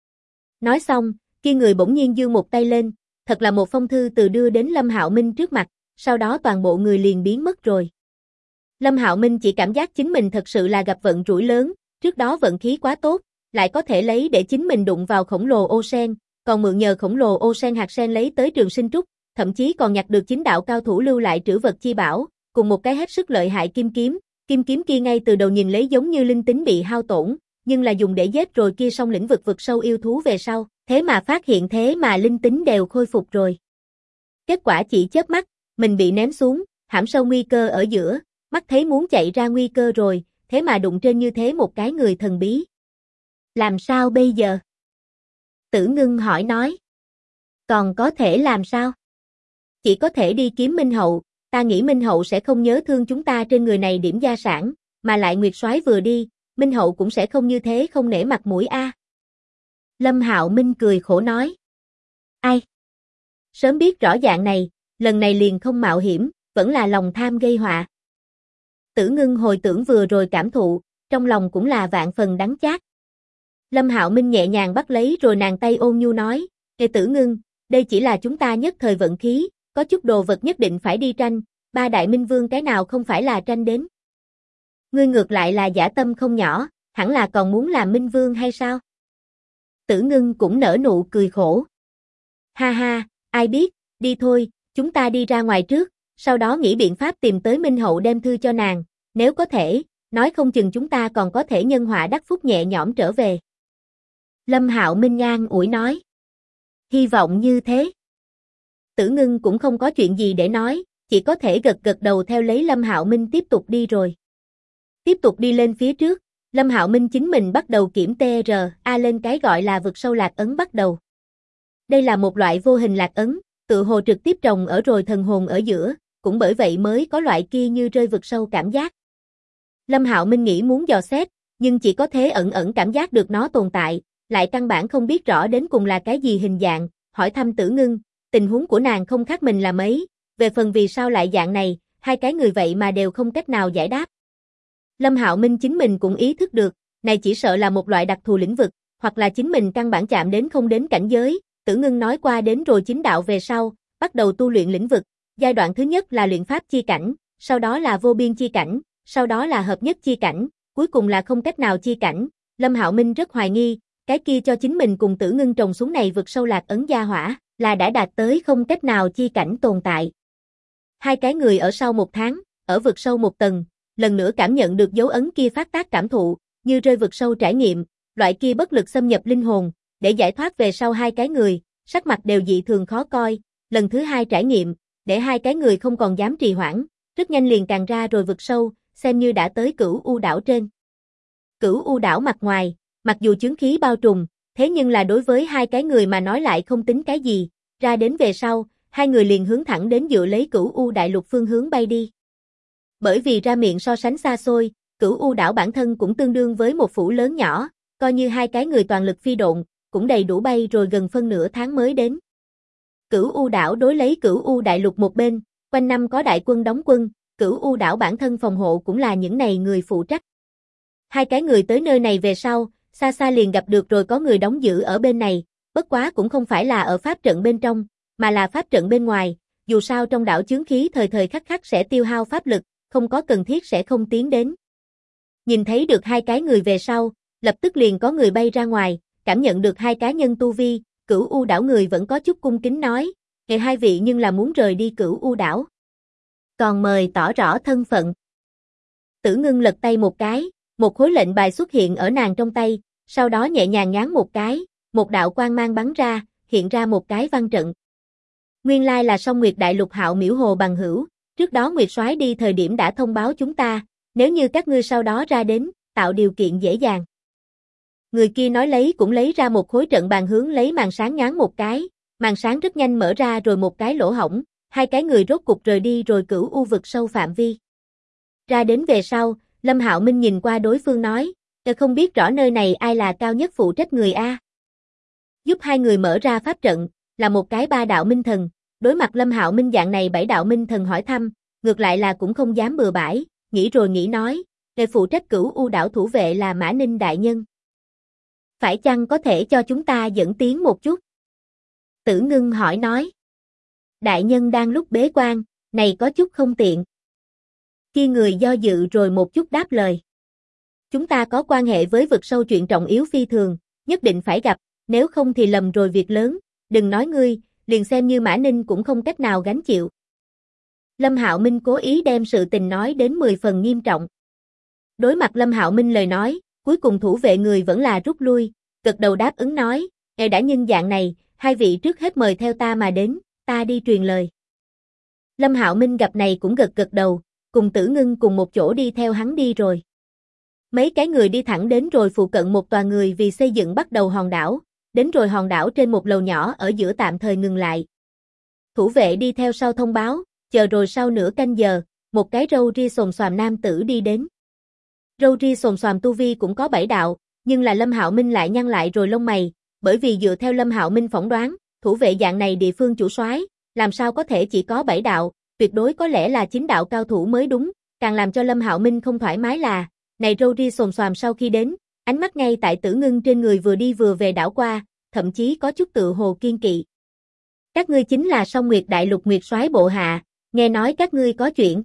Nói xong, kia người bỗng nhiên giương một tay lên, thật là một phong thư từ đưa đến Lâm Hạo Minh trước mặt, sau đó toàn bộ người liền biến mất rồi. Lâm Hạo Minh chỉ cảm giác chính mình thật sự là gặp vận rủi lớn, trước đó vận khí quá tốt, lại có thể lấy để chính mình đụng vào khổng lồ ô sen, còn mượn nhờ khổng lồ ô sen hạt sen lấy tới Trường Sinh Trúc, thậm chí còn nhặt được chính đạo cao thủ lưu lại trữ vật chi bảo, cùng một cái hết sức lợi hại kim kiếm kia ngay từ đầu nhìn lấy giống như linh tính bị hao tổn, nhưng là dùng để giết rồi kia xong lĩnh vực vực sâu yêu thú về sau, thế mà phát hiện thế mà linh tính đều khôi phục rồi. Kết quả chỉ chớp mắt, mình bị ném xuống, hãm sâu nguy cơ ở giữa, mắt thấy muốn chạy ra nguy cơ rồi, thế mà đụng trên như thế một cái người thần bí. Làm sao bây giờ? Tử Ngưng hỏi nói. Còn có thể làm sao? Chỉ có thể đi kiếm Minh Hậu, ta nghĩ Minh Hậu sẽ không nhớ thương chúng ta trên người này điểm gia sản, mà lại Nguyệt Soái vừa đi, Minh Hậu cũng sẽ không như thế không nể mặt mũi a. Lâm Hạo Minh cười khổ nói. Ai? Sớm biết rõ dạng này, lần này liền không mạo hiểm, vẫn là lòng tham gây họa. Tử Ngưng hồi tưởng vừa rồi cảm thụ, trong lòng cũng là vạn phần đắng chát. Lâm Hạo Minh nhẹ nhàng bắt lấy rồi nàng tay ôn nhu nói, "Kệ Tử Ngưng, đây chỉ là chúng ta nhất thời vận khí, có chút đồ vật nhất định phải đi tranh, ba đại minh vương cái nào không phải là tranh đến. Ngươi ngược lại là dã tâm không nhỏ, hẳn là còn muốn làm minh vương hay sao?" Tử Ngưng cũng nở nụ cười khổ. Ha ha, ai biết, đi thôi, chúng ta đi ra ngoài trước, sau đó nghĩ biện pháp tìm tới Minh Hậu đem thư cho nàng, nếu có thể, nói không chừng chúng ta còn có thể nhân họa đắc phúc nhẹ nhõm trở về. Lâm Hạo Minh ngang ủi nói. Hy vọng như thế. Tử Ngưng cũng không có chuyện gì để nói, chỉ có thể gật gật đầu theo lấy Lâm Hạo Minh tiếp tục đi rồi. Tiếp tục đi lên phía trước, Lâm Hạo Minh chính mình bắt đầu kiểm TRA lên cái gọi là vực sâu lạc ấn bắt đầu. Đây là một loại vô hình lạc ấn, tự hồ trực tiếp trồng ở rồi thần hồn ở giữa, cũng bởi vậy mới có loại kia như rơi vực sâu cảm giác. Lâm Hạo Minh nghĩ muốn dò xét, nhưng chỉ có thế ẩn ẩn cảm giác được nó tồn tại, lại căn bản không biết rõ đến cùng là cái gì hình dạng, hỏi thăm Tử Ngưng, tình huống của nàng không khác mình là mấy, về phần vì sao lại dạng này, hai cái người vậy mà đều không cách nào giải đáp. Lâm Hạo Minh chính mình cũng ý thức được, này chỉ sợ là một loại đặc thù lĩnh vực, hoặc là chính mình căn bản chạm đến không đến cảnh giới, Tử Ngưng nói qua đến rồi chính đạo về sau, bắt đầu tu luyện lĩnh vực, giai đoạn thứ nhất là luyện pháp chi cảnh, sau đó là vô biên chi cảnh, sau đó là hợp nhất chi cảnh, cuối cùng là không cách nào chi cảnh. Lâm Hạo Minh rất hoài nghi, cái kia cho chính mình cùng Tử Ngưng trồng xuống này vực sâu lạc ấn gia hỏa, là đã đạt tới không cách nào chi cảnh tồn tại. Hai cái người ở sau một tháng, ở vực sâu một tầng, lần nữa cảm nhận được dấu ấn kia phát tác cảm thụ, như rơi vực sâu trải nghiệm, loại kia bất lực xâm nhập linh hồn, để giải thoát về sau hai cái người, sắc mặt đều dị thường khó coi, lần thứ hai trải nghiệm, để hai cái người không còn dám trì hoãn, rất nhanh liền càng ra rồi vực sâu, xem như đã tới Cửu U đảo trên. Cửu U đảo mặt ngoài, mặc dù chướng khí bao trùm, thế nhưng là đối với hai cái người mà nói lại không tính cái gì, ra đến về sau, hai người liền hướng thẳng đến dựa lấy Cửu U đại lục phương hướng bay đi. Bởi vì ra miệng so sánh xa xôi, Cửu U đảo bản thân cũng tương đương với một phủ lớn nhỏ, coi như hai cái người toàn lực phi độn, cũng đầy đủ bay rồi gần phân nửa tháng mới đến. Cửu U đảo đối lấy Cửu U đại lục một bên, quanh năm có đại quân đóng quân, Cửu U đảo bản thân phòng hộ cũng là những này người phụ trách. Hai cái người tới nơi này về sau, xa xa liền gặp được rồi có người đóng giữ ở bên này, bất quá cũng không phải là ở pháp trận bên trong, mà là pháp trận bên ngoài, dù sao trong đảo chướng khí thời thời khắc khắc sẽ tiêu hao pháp lực, không có cần thiết sẽ không tiến đến. Nhìn thấy được hai cái người về sau, lập tức liền có người bay ra ngoài, cảm nhận được hai cá nhân tu vi, Cửu U đảo người vẫn có chút cung kính nói, "Ngày hai vị nhưng là muốn rời đi Cửu U đảo. Còn mời tỏ rõ thân phận." Tử Ngưng lật tay một cái, một khối lệnh bài xuất hiện ở nàng trong tay, sau đó nhẹ nhàng nháng một cái, một đạo quang mang bắn ra, hiện ra một cái văn trận. Nguyên lai là Song Nguyệt Đại Lục Hạo Miễu Hồ bằng hữu, trước đó Nguyệt Soái đi thời điểm đã thông báo chúng ta, nếu như các ngươi sau đó ra đến, tạo điều kiện dễ dàng. Người kia nói lấy cũng lấy ra một khối trận bàn hướng lấy màn sáng nhoáng một cái, màn sáng rất nhanh mở ra rồi một cái lỗ hổng, hai cái người rốt cục rời đi rồi Cửu U vực sâu phạm vi. Ra đến về sau, Lâm Hạo Minh nhìn qua đối phương nói, không biết rõ nơi này ai là cao nhất phụ trách người a. Giúp hai người mở ra pháp trận, là một cái ba đạo minh thần, đối mặt Lâm Hạo Minh dạng này bảy đạo minh thần hỏi thăm, ngược lại là cũng không dám bừa bãi, nghĩ rồi nghĩ nói, người phụ trách Cửu U đảo thủ vệ là Mã Ninh đại nhân. Phải chăng có thể cho chúng ta dẫn tiến một chút? Tử Ngưng hỏi nói. Đại nhân đang lúc bế quan, này có chút không tiện. Kia người do dự rồi một chút đáp lời. Chúng ta có quan hệ với vực sâu chuyện trọng yếu phi thường, nhất định phải gặp, nếu không thì lầm rồi việc lớn, đừng nói ngươi, liền xem như Mã Ninh cũng không cách nào gánh chịu. Lâm Hạo Minh cố ý đem sự tình nói đến 10 phần nghiêm trọng. Đối mặt Lâm Hạo Minh lời nói, cuối cùng thủ vệ người vẫn là rút lui, gật đầu đáp ứng nói, đã nhân dạng này, hai vị trước hết mời theo ta mà đến, ta đi truyền lời. Lâm Hạo Minh gặp này cũng gật gật đầu, cùng Tử Ngưng cùng một chỗ đi theo hắn đi rồi. Mấy cái người đi thẳng đến rồi phụ cận một tòa người vì xây dựng bắt đầu hòn đảo, đến rồi hòn đảo trên một lầu nhỏ ở giữa tạm thời ngừng lại. Thủ vệ đi theo sau thông báo, chờ rồi sau nửa canh giờ, một cái râu ria xồm xoàm nam tử đi đến. Râu ria xồm xoàm tu vi cũng có 7 đạo, nhưng là Lâm Hạo Minh lại nhăn lại rồi lông mày, bởi vì dựa theo Lâm Hạo Minh phỏng đoán, thủ vệ dạng này địa phương chủ soái, làm sao có thể chỉ có 7 đạo, tuyệt đối có lẽ là 9 đạo cao thủ mới đúng, càng làm cho Lâm Hạo Minh không thoải mái là, này râu ria xồm xoàm sau khi đến, ánh mắt ngay tại Tử Ngưng trên người vừa đi vừa về đảo qua, thậm chí có chút tự hồ kiên kỵ. Các ngươi chính là Song Nguyệt Đại Lục Nguyệt Soái bộ hạ, nghe nói các ngươi có chuyện.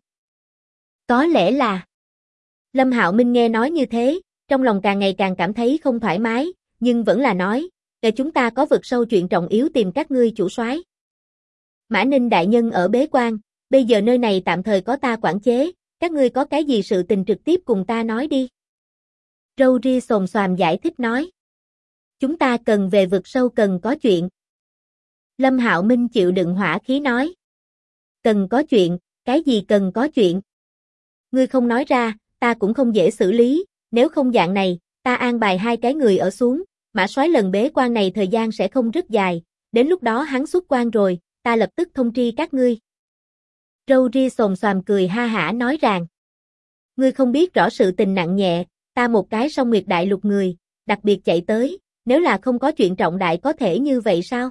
Có lẽ là. Lâm Hạo Minh nghe nói như thế, trong lòng càng ngày càng cảm thấy không thoải mái, nhưng vẫn là nói, để chúng ta có vực sâu chuyện trọng yếu tìm các ngươi chủ soái. Mã Ninh đại nhân ở bế quan, bây giờ nơi này tạm thời có ta quản chế, các ngươi có cái gì sự tình trực tiếp cùng ta nói đi. Râu ria xồm xoàm giải thích nói. Chúng ta cần về vực sâu cần có chuyện. Lâm Hạo Minh chịu đựng hỏa khí nói. Cần có chuyện, cái gì cần có chuyện? Ngươi không nói ra, ta cũng không dễ xử lý, nếu không dạng này, ta an bài hai cái người ở xuống, Mã soái lần bế quan này thời gian sẽ không rất dài, đến lúc đó hắn xuất quan rồi, ta lập tức thông tri các ngươi. Râu ria xồm xoàm cười ha hả nói rằng, ngươi không biết rõ sự tình nặng nhẹ, ta một cái Song Nguyệt Đại Lục người, đặc biệt chạy tới, nếu là không có chuyện trọng đại có thể như vậy sao?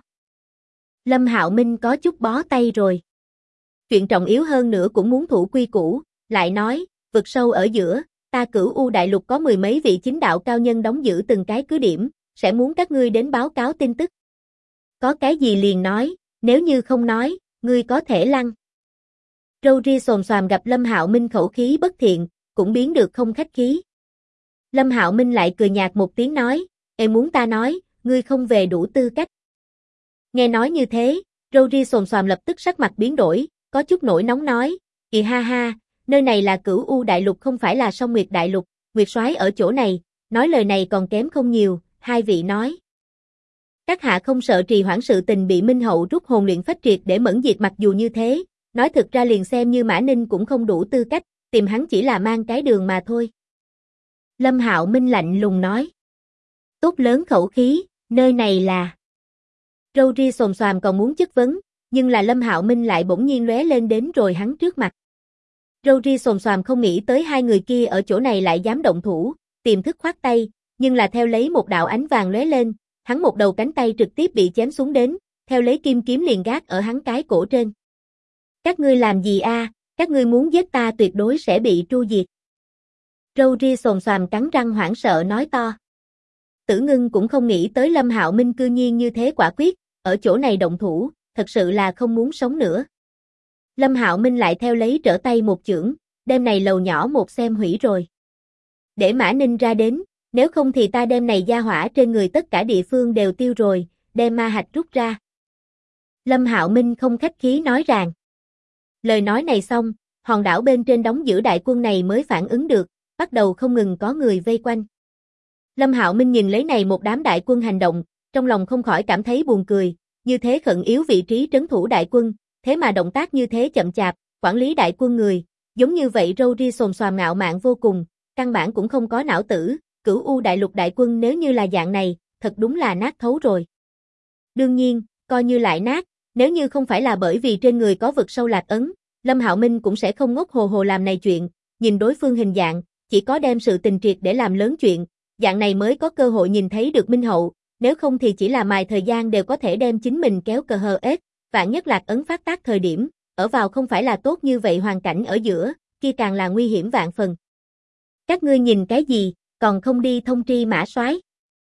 Lâm Hạo Minh có chút bó tay rồi. Chuyện trọng yếu hơn nữa cũng muốn thủ quy củ, lại nói, vực sâu ở giữa, ta Cửu U Đại Lục có mười mấy vị chính đạo cao nhân đóng giữ từng cái cứ điểm, sẽ muốn các ngươi đến báo cáo tin tức. Có cái gì liền nói, nếu như không nói, ngươi có thể lăn. Râu ria xồm xoàm gặp Lâm Hạo Minh khẩu khí bất thiện, cũng biến được không khách khí. Lâm Hạo Minh lại cười nhạt một tiếng nói, Muốn ta nói, ngươi không về đủ tư cách. Nghe nói như thế, Rory xồm xoàm lập tức sắc mặt biến đổi, có chút nổi nóng nói, ha ha, nơi này là Cửu U Đại Lục không phải là Song Nguyệt Đại Lục, Nguyệt Soái ở chỗ này, nói lời này còn kém không nhiều, hai vị nói. Các hạ không sợ trì hoãn sự tình bị Minh Hậu rút hồn luyện phách triệt để mẫn diệt, mặc dù như thế, nói thực ra liền xem như Mã Ninh cũng không đủ tư cách, tìm hắn chỉ là mang cái đường mà thôi. Lâm Hạo Minh lạnh lùng nói. Tốt lớn khẩu khí, nơi này là... Rory xồm xoàm còn muốn chất vấn, nhưng là Lâm Hạo Minh lại bỗng nhiên lóe lên đến rồi hắn trước mặt. Rory xồm xoàm không nghĩ tới hai người kia ở chỗ này lại dám động thủ, tiềm thức khoát tay, nhưng là theo lấy một đạo ánh vàng lóe lên, hắn một đầu cánh tay trực tiếp bị chém xuống đến, theo lấy kim kiếm liền gác ở hắn cái cổ trên. Các ngươi làm gì a? Các ngươi muốn giết ta tuyệt đối sẽ bị tru diệt. Rory xồm xoàm cắn răng hoảng sợ nói to. Tử Ngưng cũng không nghĩ tới Lâm Hạo Minh cư nhiên như thế quả quyết, ở chỗ này động thủ, thật sự là không muốn sống nữa. Lâm Hạo Minh lại theo lấy trở tay một chưởng, đêm này lầu nhỏ một xem hủy rồi. Để Mã Ninh ra đến, nếu không thì ta đem này gia hỏa trên người tất cả địa phương đều tiêu rồi, đem ma hạch rút ra. Lâm Hạo Minh không khách khí nói rằng. Lời nói này xong, hòn đảo bên trên đóng giữ đại quân này mới phản ứng được, bắt đầu không ngừng có người vây quanh. Lâm Hạo Minh nhìn lấy này một đám đại quân hành động, trong lòng không khỏi cảm thấy buồn cười, như thế khẩn yếu vị trí trấn thủ đại quân, thế mà động tác như thế chậm chạp, quản lý đại quân người, giống như vậy Rory xồm xoàm ngạo mạn vô cùng, căn bản cũng không có não tử, Cửu U Đại Lục đại quân nếu như là dạng này, thật đúng là nát thấu rồi. Đương nhiên, coi như lại nát, nếu như không phải là bởi vì trên người có vực sâu lạc ấn, Lâm Hạo Minh cũng sẽ không ngốc hồ hồ làm này chuyện, nhìn đối phương hình dạng, chỉ có đem sự tình triệt để làm lớn chuyện, dạng này mới có cơ hội nhìn thấy được Minh Hậu, nếu không thì chỉ là mài thời gian đều có thể đem chính mình kéo cờ hờ ết, vạn nhất lạc ấn phát tác thời điểm, ở vào không phải là tốt như vậy hoàn cảnh ở giữa, kia càng là nguy hiểm vạn phần. Các ngươi nhìn cái gì, còn không đi thông tri Mã soái?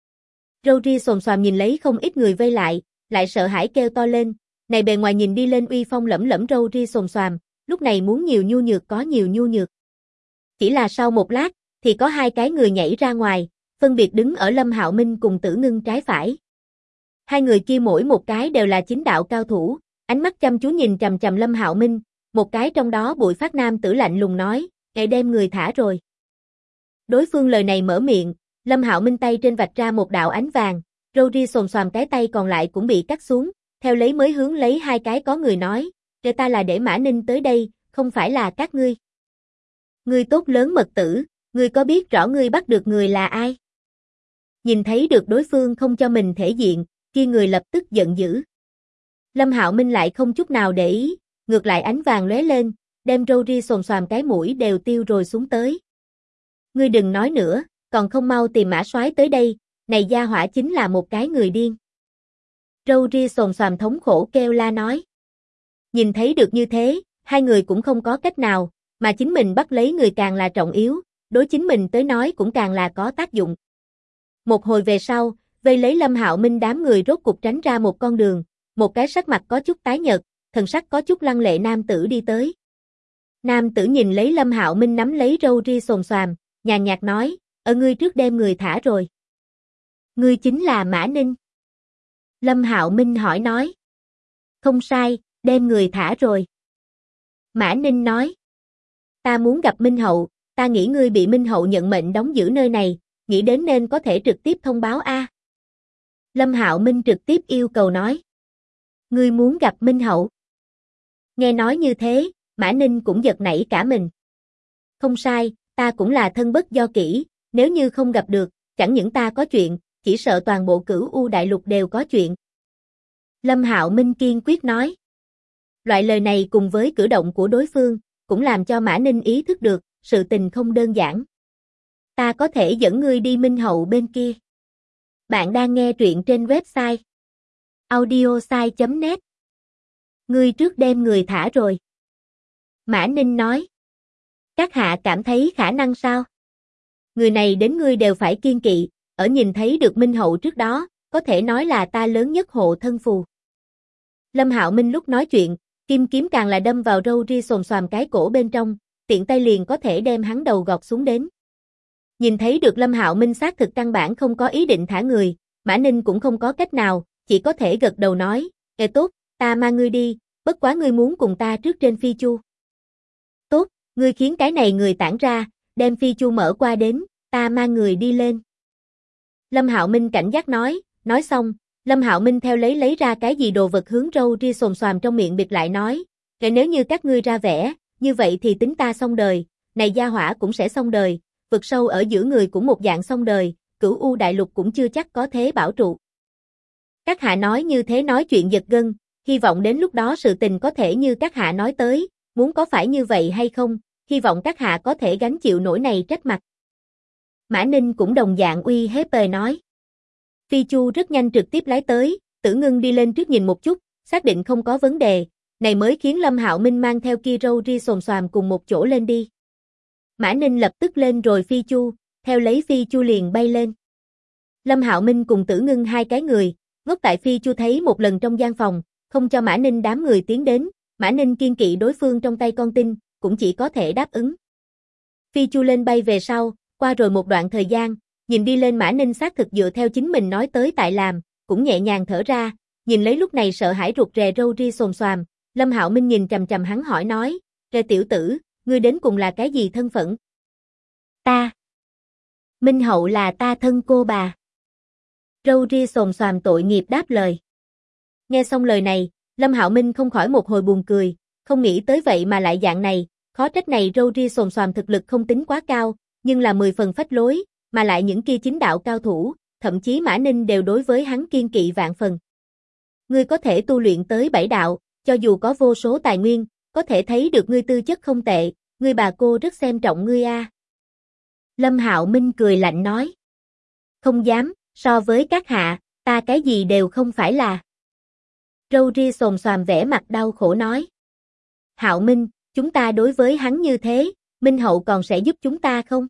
Rory xồm xoàm nhìn lấy không ít người vây lại sợ hãi kêu to lên, này bề ngoài nhìn đi lên uy phong lẫm lẫm Rory xồm xoàm, lúc này muốn nhiều nhu nhược có nhiều nhu nhược. Chỉ là sau một lát, thì có hai cái người nhảy ra ngoài, phân biệt đứng ở Lâm Hạo Minh cùng Tử Ngưng trái phải. Hai người kia mỗi một cái đều là chính đạo cao thủ, ánh mắt chăm chú nhìn chằm chằm Lâm Hạo Minh, một cái trong đó Bụi Phát nam tử lạnh lùng nói, "Ngài đem người thả rồi." Đối phương lời này mở miệng, Lâm Hạo Minh tay trên vạch ra một đạo ánh vàng, Rory xồm xoàm cái tay còn lại cũng bị cắt xuống, theo lấy mới hướng lấy hai cái có người nói, "Để ta là để Mã Ninh tới đây, không phải là các ngươi." "Ngươi tốt lớn mật tử, ngươi có biết rõ ngươi bắt được người là ai?" Nhìn thấy được đối phương không cho mình thể diện, kia người lập tức giận dữ. Lâm Hạo Minh lại không chút nào để ý, ngược lại ánh vàng lóe lên, đem Rory xồm xoàm cái mũi đều tiêu rồi xuống tới. "Ngươi đừng nói nữa, còn không mau tìm Mã soái tới đây, này gia hỏa chính là một cái người điên." Rory xồm xoàm thống khổ kêu la nói. Nhìn thấy được như thế, hai người cũng không có cách nào, mà chính mình bắt lấy người càng là trọng yếu, đối chính mình tới nói cũng càng là có tác dụng. Một hồi về sau, vây lấy Lâm Hạo Minh đám người rốt cục tránh ra một con đường, một cái sắc mặt có chút tái nhợt, thần sắc có chút lăng lệ nam tử đi tới. Nam tử nhìn lấy Lâm Hạo Minh nắm lấy Rory xồm xoàm, nhàn nhạt nói, ngươi trước đem người thả rồi." "Ngươi chính là Mã Ninh?" Lâm Hạo Minh hỏi nói. "Không sai, đem người thả rồi." Mã Ninh nói. "Ta muốn gặp Minh Hậu, ta nghĩ ngươi bị Minh Hậu nhận mệnh đóng giữ nơi này, nghĩ đến nên có thể trực tiếp thông báo a." Lâm Hạo Minh trực tiếp yêu cầu nói. "Ngươi muốn gặp Minh Hậu?" Nghe nói như thế, Mã Ninh cũng giật nảy cả mình. "Không sai, ta cũng là thân bất do kỹ, nếu như không gặp được, chẳng những ta có chuyện, chỉ sợ toàn bộ Cửu U Đại Lục đều có chuyện." Lâm Hạo Minh kiên quyết nói. Loại lời này cùng với cử động của đối phương, cũng làm cho Mã Ninh ý thức được, sự tình không đơn giản. "Ta có thể dẫn ngươi đi Minh Hậu bên kia." Bạn đang nghe truyện trên website audiosai.net. "Ngươi trước đem người thả rồi." Mã Ninh nói. "Các hạ cảm thấy khả năng sao? Người này đến ngươi đều phải kiêng kỵ, ở nhìn thấy được Minh Hậu trước đó, có thể nói là ta lớn nhất hộ thân phù." Lâm Hạo Minh lúc nói chuyện, kim kiếm càng là đâm vào Rory xồm xoàm cái cổ bên trong, tiện tay liền có thể đem hắn đầu gọt xuống đến. Nhìn thấy được Lâm Hạo Minh xác thực căn bản không có ý định thả người, Mã Ninh cũng không có cách nào, chỉ có thể gật đầu nói, tốt, ta mang ngươi đi, bất quá ngươi muốn cùng ta trước trên phi chu. Tốt, ngươi khiến cái này người tản ra, đem phi chu mở qua đến, ta mang người đi lên. Lâm Hạo Minh cảnh giác nói xong, Lâm Hạo Minh theo lấy ra cái gì đồ vật hướng râu ria xồm xoàm trong miệng bịt lại nói, nếu như các ngươi ra vẻ, như vậy thì tính ta xong đời, này gia hỏa cũng sẽ xong đời, vực sâu ở giữa người cũng một dạng xong đời, Cửu U đại lục cũng chưa chắc có thế bảo trụ. Các hạ nói như thế nói chuyện giật gân, hy vọng đến lúc đó sự tình có thể như các hạ nói tới, muốn có phải như vậy hay không, hy vọng các hạ có thể gánh chịu nỗi này trách mặt. Mã Ninh cũng đồng dạng uy hiếp nói. Phi Chu rất nhanh trực tiếp lái tới, Tử Ngưng đi lên trước nhìn một chút, xác định không có vấn đề, này mới khiến Lâm Hạo Minh mang theo kia râu ria xồm xoàm cùng một chỗ lên đi. Mã Ninh lập tức lên rồi Phi Chu, theo lấy Phi Chu liền bay lên. Lâm Hạo Minh cùng Tử Ngưng hai cái người, ngốc tại Phi Chu thấy một lần trong gian phòng, không cho Mã Ninh đám người tiến đến, Mã Ninh kiên kỵ đối phương trong tay con tin, cũng chỉ có thể đáp ứng. Phi Chu lên bay về sau, qua rồi một đoạn thời gian, nhìn đi lên Mã Ninh xác thực dựa theo chính mình nói tới tại làm, cũng nhẹ nhàng thở ra, nhìn lấy lúc này sợ hãi rụt rè râu ria xồm xoàm, Lâm Hạo Minh nhìn chằm chằm hắn hỏi nói, tiểu tử, ngươi đến cùng là cái gì thân phận? Ta. Minh Hậu là ta thân cô bà. Râu ria xồm xoàm tội nghiệp đáp lời. Nghe xong lời này, Lâm Hạo Minh không khỏi một hồi buồn cười, không nghĩ tới vậy mà lại dạng này, khó trách này râu ria xồm xoàm thực lực không tính quá cao, nhưng là 10 phần phách lối, mà lại những kia chính đạo cao thủ, thậm chí Mã Ninh đều đối với hắn kiên kỵ vạn phần. Ngươi có thể tu luyện tới 7 đạo, cho dù có vô số tài nguyên, có thể thấy được ngươi tư chất không tệ, ngươi bà cô rất xem trọng ngươi a. Lâm Hạo Minh cười lạnh nói. Không dám, so với các hạ, ta cái gì đều không phải là. Râu ria xồm xoàm vẻ mặt đau khổ nói. Hạo Minh, chúng ta đối với hắn như thế, Minh Hậu còn sẽ giúp chúng ta không?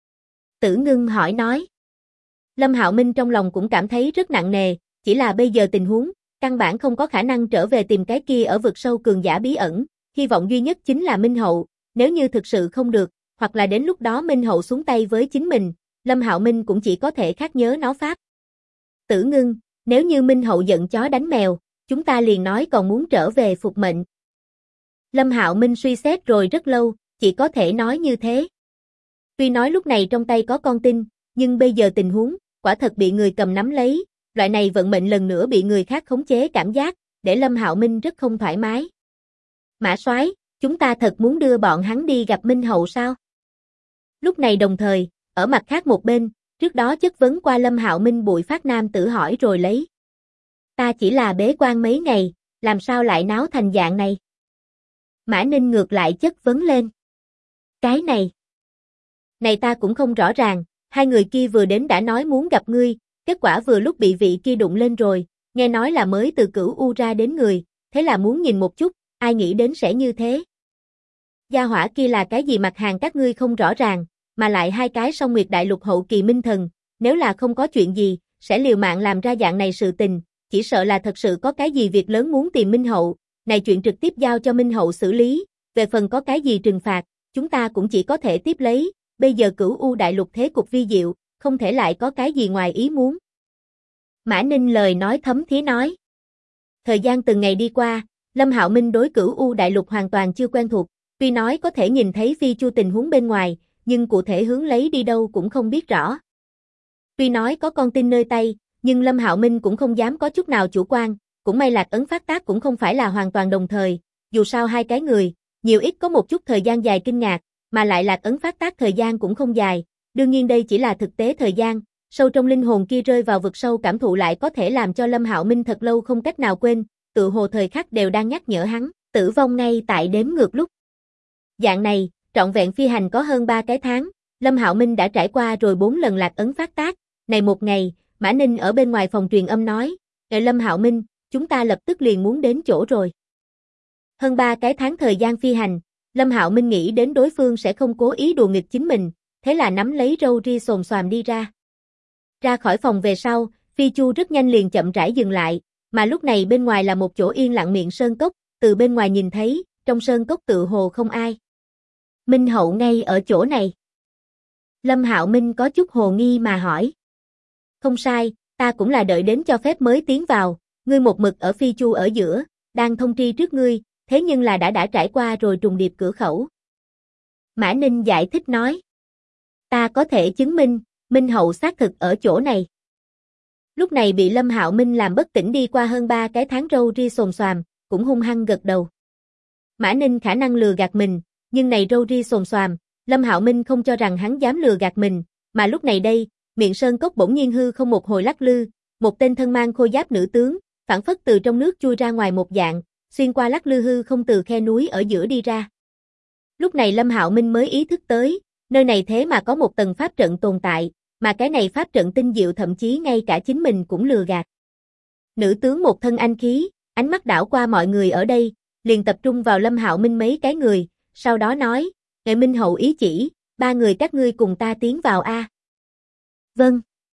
Tử Ngưng hỏi nói. Lâm Hạo Minh trong lòng cũng cảm thấy rất nặng nề, chỉ là bây giờ tình huống, căn bản không có khả năng trở về tìm cái kia ở vực sâu cường giả bí ẩn, hy vọng duy nhất chính là Minh Hậu, nếu như thực sự không được, hoặc là đến lúc đó Minh Hậu xuống tay với chính mình, Lâm Hạo Minh cũng chỉ có thể khắc nhớ nó pháp. Tử Ngưng, nếu như Minh Hậu giận chó đánh mèo, chúng ta liền nói còn muốn trở về phục mệnh. Lâm Hạo Minh suy xét rồi rất lâu, chỉ có thể nói như thế. Tuy nói lúc này trong tay có con tin, nhưng bây giờ tình huống, quả thật bị người cầm nắm lấy, loại này vận mệnh lần nữa bị người khác khống chế cảm giác, để Lâm Hạo Minh rất không thoải mái. Mã Soái, chúng ta thật muốn đưa bọn hắn đi gặp Minh Hậu sao? Lúc này đồng thời, ở mặt khác một bên, trước đó chất vấn qua Lâm Hạo Minh Bụi Phát Nam tử hỏi rồi lấy. Ta chỉ là bế quan mấy ngày, làm sao lại náo thành dạng này? Mã Ninh ngược lại chất vấn lên. Cái này ta cũng không rõ ràng, hai người kia vừa đến đã nói muốn gặp ngươi, kết quả vừa lúc bị vị kia đụng lên rồi, nghe nói là mới từ Cửu U ra đến người, thế là muốn nhìn một chút, ai nghĩ đến sẽ như thế. Gia hỏa kia là cái gì mặt hàng các ngươi không rõ ràng, mà lại hai cái song nguyệt đại lục hậu kỳ minh thần, nếu là không có chuyện gì, sẽ liều mạng làm ra dạng này sự tình, chỉ sợ là thật sự có cái gì việc lớn muốn tìm Minh Hậu, này chuyện trực tiếp giao cho Minh Hậu xử lý, về phần có cái gì trừng phạt, chúng ta cũng chỉ có thể tiếp lấy, bây giờ Cửu U đại lục thế cục vi diệu, không thể lại có cái gì ngoài ý muốn. Mã Ninh lời nói thấm thía nói. Thời gian từng ngày đi qua, Lâm Hạo Minh đối Cửu U đại lục hoàn toàn chưa quen thuộc, tuy nói có thể nhìn thấy Phi Chu tình huống bên ngoài, nhưng cụ thể hướng lấy đi đâu cũng không biết rõ. Tuy nói có con tin nơi tay, nhưng Lâm Hạo Minh cũng không dám có chút nào chủ quan, cũng may Lạc Ấn phát tác cũng không phải là hoàn toàn đồng thời, dù sao hai cái người, nhiều ít có một chút thời gian dài kinh ngạc, mà lại Lạc Ấn phát tác thời gian cũng không dài, đương nhiên đây chỉ là thực tế thời gian, sâu trong linh hồn kia rơi vào vực sâu cảm thụ lại có thể làm cho Lâm Hạo Minh thật lâu không cách nào quên, tự hồ thời khắc đều đang nhắc nhở hắn, tử vong ngay tại đếm ngược lúc. Dạng này, trọn vẹn phi hành có hơn 3 cái tháng, Lâm Hạo Minh đã trải qua rồi 4 lần Lạc Ấn phát tác, này một ngày, Mã Ninh ở bên ngoài phòng truyền âm nói, Lâm Hạo Minh, chúng ta lập tức liền muốn đến chỗ rồi. Hơn 3 cái tháng thời gian phi hành, Lâm Hạo Minh nghĩ đến đối phương sẽ không cố ý đùa nghịch chính mình, thế là nắm lấy râu ria xồm xoàm đi ra. Ra khỏi phòng về sau, Phi Chu rất nhanh liền chậm rãi dừng lại, mà lúc này bên ngoài là một chỗ yên lặng miệng sơn cốc, từ bên ngoài nhìn thấy, trong sơn cốc tự hồ không ai. Minh Hậu ngay ở chỗ này. Lâm Hạo Minh có chút hồ nghi mà hỏi. Không sai, ta cũng là đợi đến cho phép mới tiến vào, ngươi một mực ở Phi Chu ở giữa, đang thông tri trước ngươi, thế nhưng là đã trải qua rồi trùng điệp cửa khẩu. Mã Ninh giải thích nói. Ta có thể chứng minh, Minh Hậu xác thực ở chỗ này. Lúc này bị Lâm Hạo Minh làm bất tỉnh đi qua hơn 3 cái tháng râu ria xồm xoàm, cũng hung hăng gật đầu. Mã Ninh khả năng lừa gạt mình, nhưng này râu ria xồm xoàm, Lâm Hạo Minh không cho rằng hắn dám lừa gạt mình, mà lúc này đây, miệng sơn cốc bỗng nhiên hư không một hồi lắc lư, một tên thân mang khôi giáp nữ tướng, phản phất từ trong nước chui ra ngoài một dạng, xuyên qua lắc lư hư không từ khe núi ở giữa đi ra. Lúc này Lâm Hạo Minh mới ý thức tới, nơi này thế mà có một tầng pháp trận tồn tại, mà cái này pháp trận tinh diệu thậm chí ngay cả chính mình cũng lừa gạt. Nữ tướng một thân anh khí, ánh mắt đảo qua mọi người ở đây, liền tập trung vào Lâm Hạo Minh mấy cái người, sau đó nói, Nghệ Minh Hậu ý chỉ, 3 người các ngươi cùng ta tiến vào a. Vâng.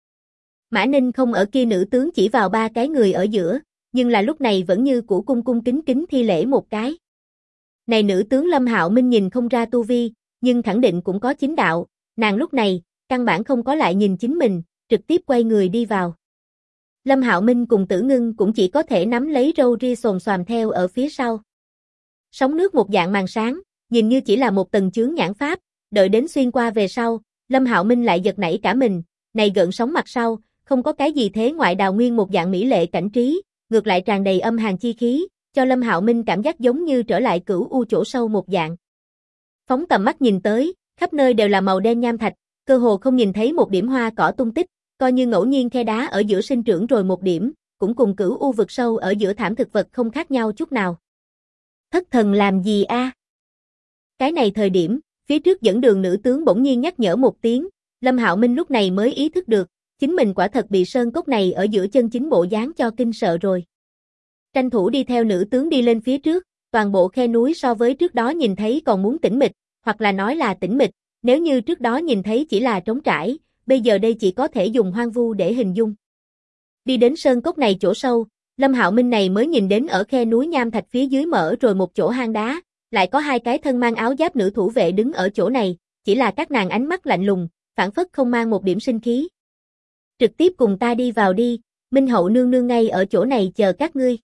Mã Ninh không ở kia nữ tướng chỉ vào 3 cái người ở giữa, nhưng là lúc này vẫn như cũ cung cung kính kính thi lễ một cái. Này nữ tướng Lâm Hạo Minh nhìn không ra tu vi, nhưng khẳng định cũng có chính đạo, nàng lúc này, căn bản không có lại nhìn chính mình, trực tiếp quay người đi vào. Lâm Hạo Minh cùng Tử Ngưng cũng chỉ có thể nắm lấy râu ria xồm xoàm theo ở phía sau. Sóng nước một dạng màn sáng, nhìn như chỉ là một tầng chướng nhãn pháp, đợi đến xuyên qua về sau, Lâm Hạo Minh lại giật nảy cả mình, này gợn sóng mặt sau, không có cái gì thế ngoại đào nguyên một dạng mỹ lệ cảnh trí, ngược lại tràn đầy âm hàn chi khí, cho Lâm Hạo Minh cảm giác giống như trở lại Cửu U chỗ sâu một dạng. Phóng tầm mắt nhìn tới, khắp nơi đều là màu đen nham thạch, cơ hồ không nhìn thấy một điểm hoa cỏ tung tích, coi như ngẫu nhiên khe đá ở giữa sinh trưởng rồi một điểm, cũng cùng Cửu U vực sâu ở giữa thảm thực vật không khác nhau chút nào. Thất thần làm gì a? Cái này thời điểm, phía trước dẫn đường nữ tướng bỗng nhiên nhắc nhở một tiếng, Lâm Hạo Minh lúc này mới ý thức được, chính mình quả thật bị sơn cốc này ở giữa chân chính bộ dáng cho kinh sợ rồi. Tranh thủ đi theo nữ tướng đi lên phía trước, toàn bộ khe núi so với trước đó nhìn thấy còn muốn tĩnh mịch, hoặc là nói là tĩnh mịch, nếu như trước đó nhìn thấy chỉ là trống trải, bây giờ đây chỉ có thể dùng hoang vu để hình dung. Đi đến sơn cốc này chỗ sâu, Lâm Hạo Minh này mới nhìn đến ở khe núi nham thạch phía dưới mở rồi một chỗ hang đá, lại có 2 cái thân mang áo giáp nữ thủ vệ đứng ở chỗ này, chỉ là các nàng ánh mắt lạnh lùng, phảng phất không mang một điểm sinh khí. Trực tiếp cùng ta đi vào đi, Minh Hậu nương nương ngay ở chỗ này chờ các ngươi.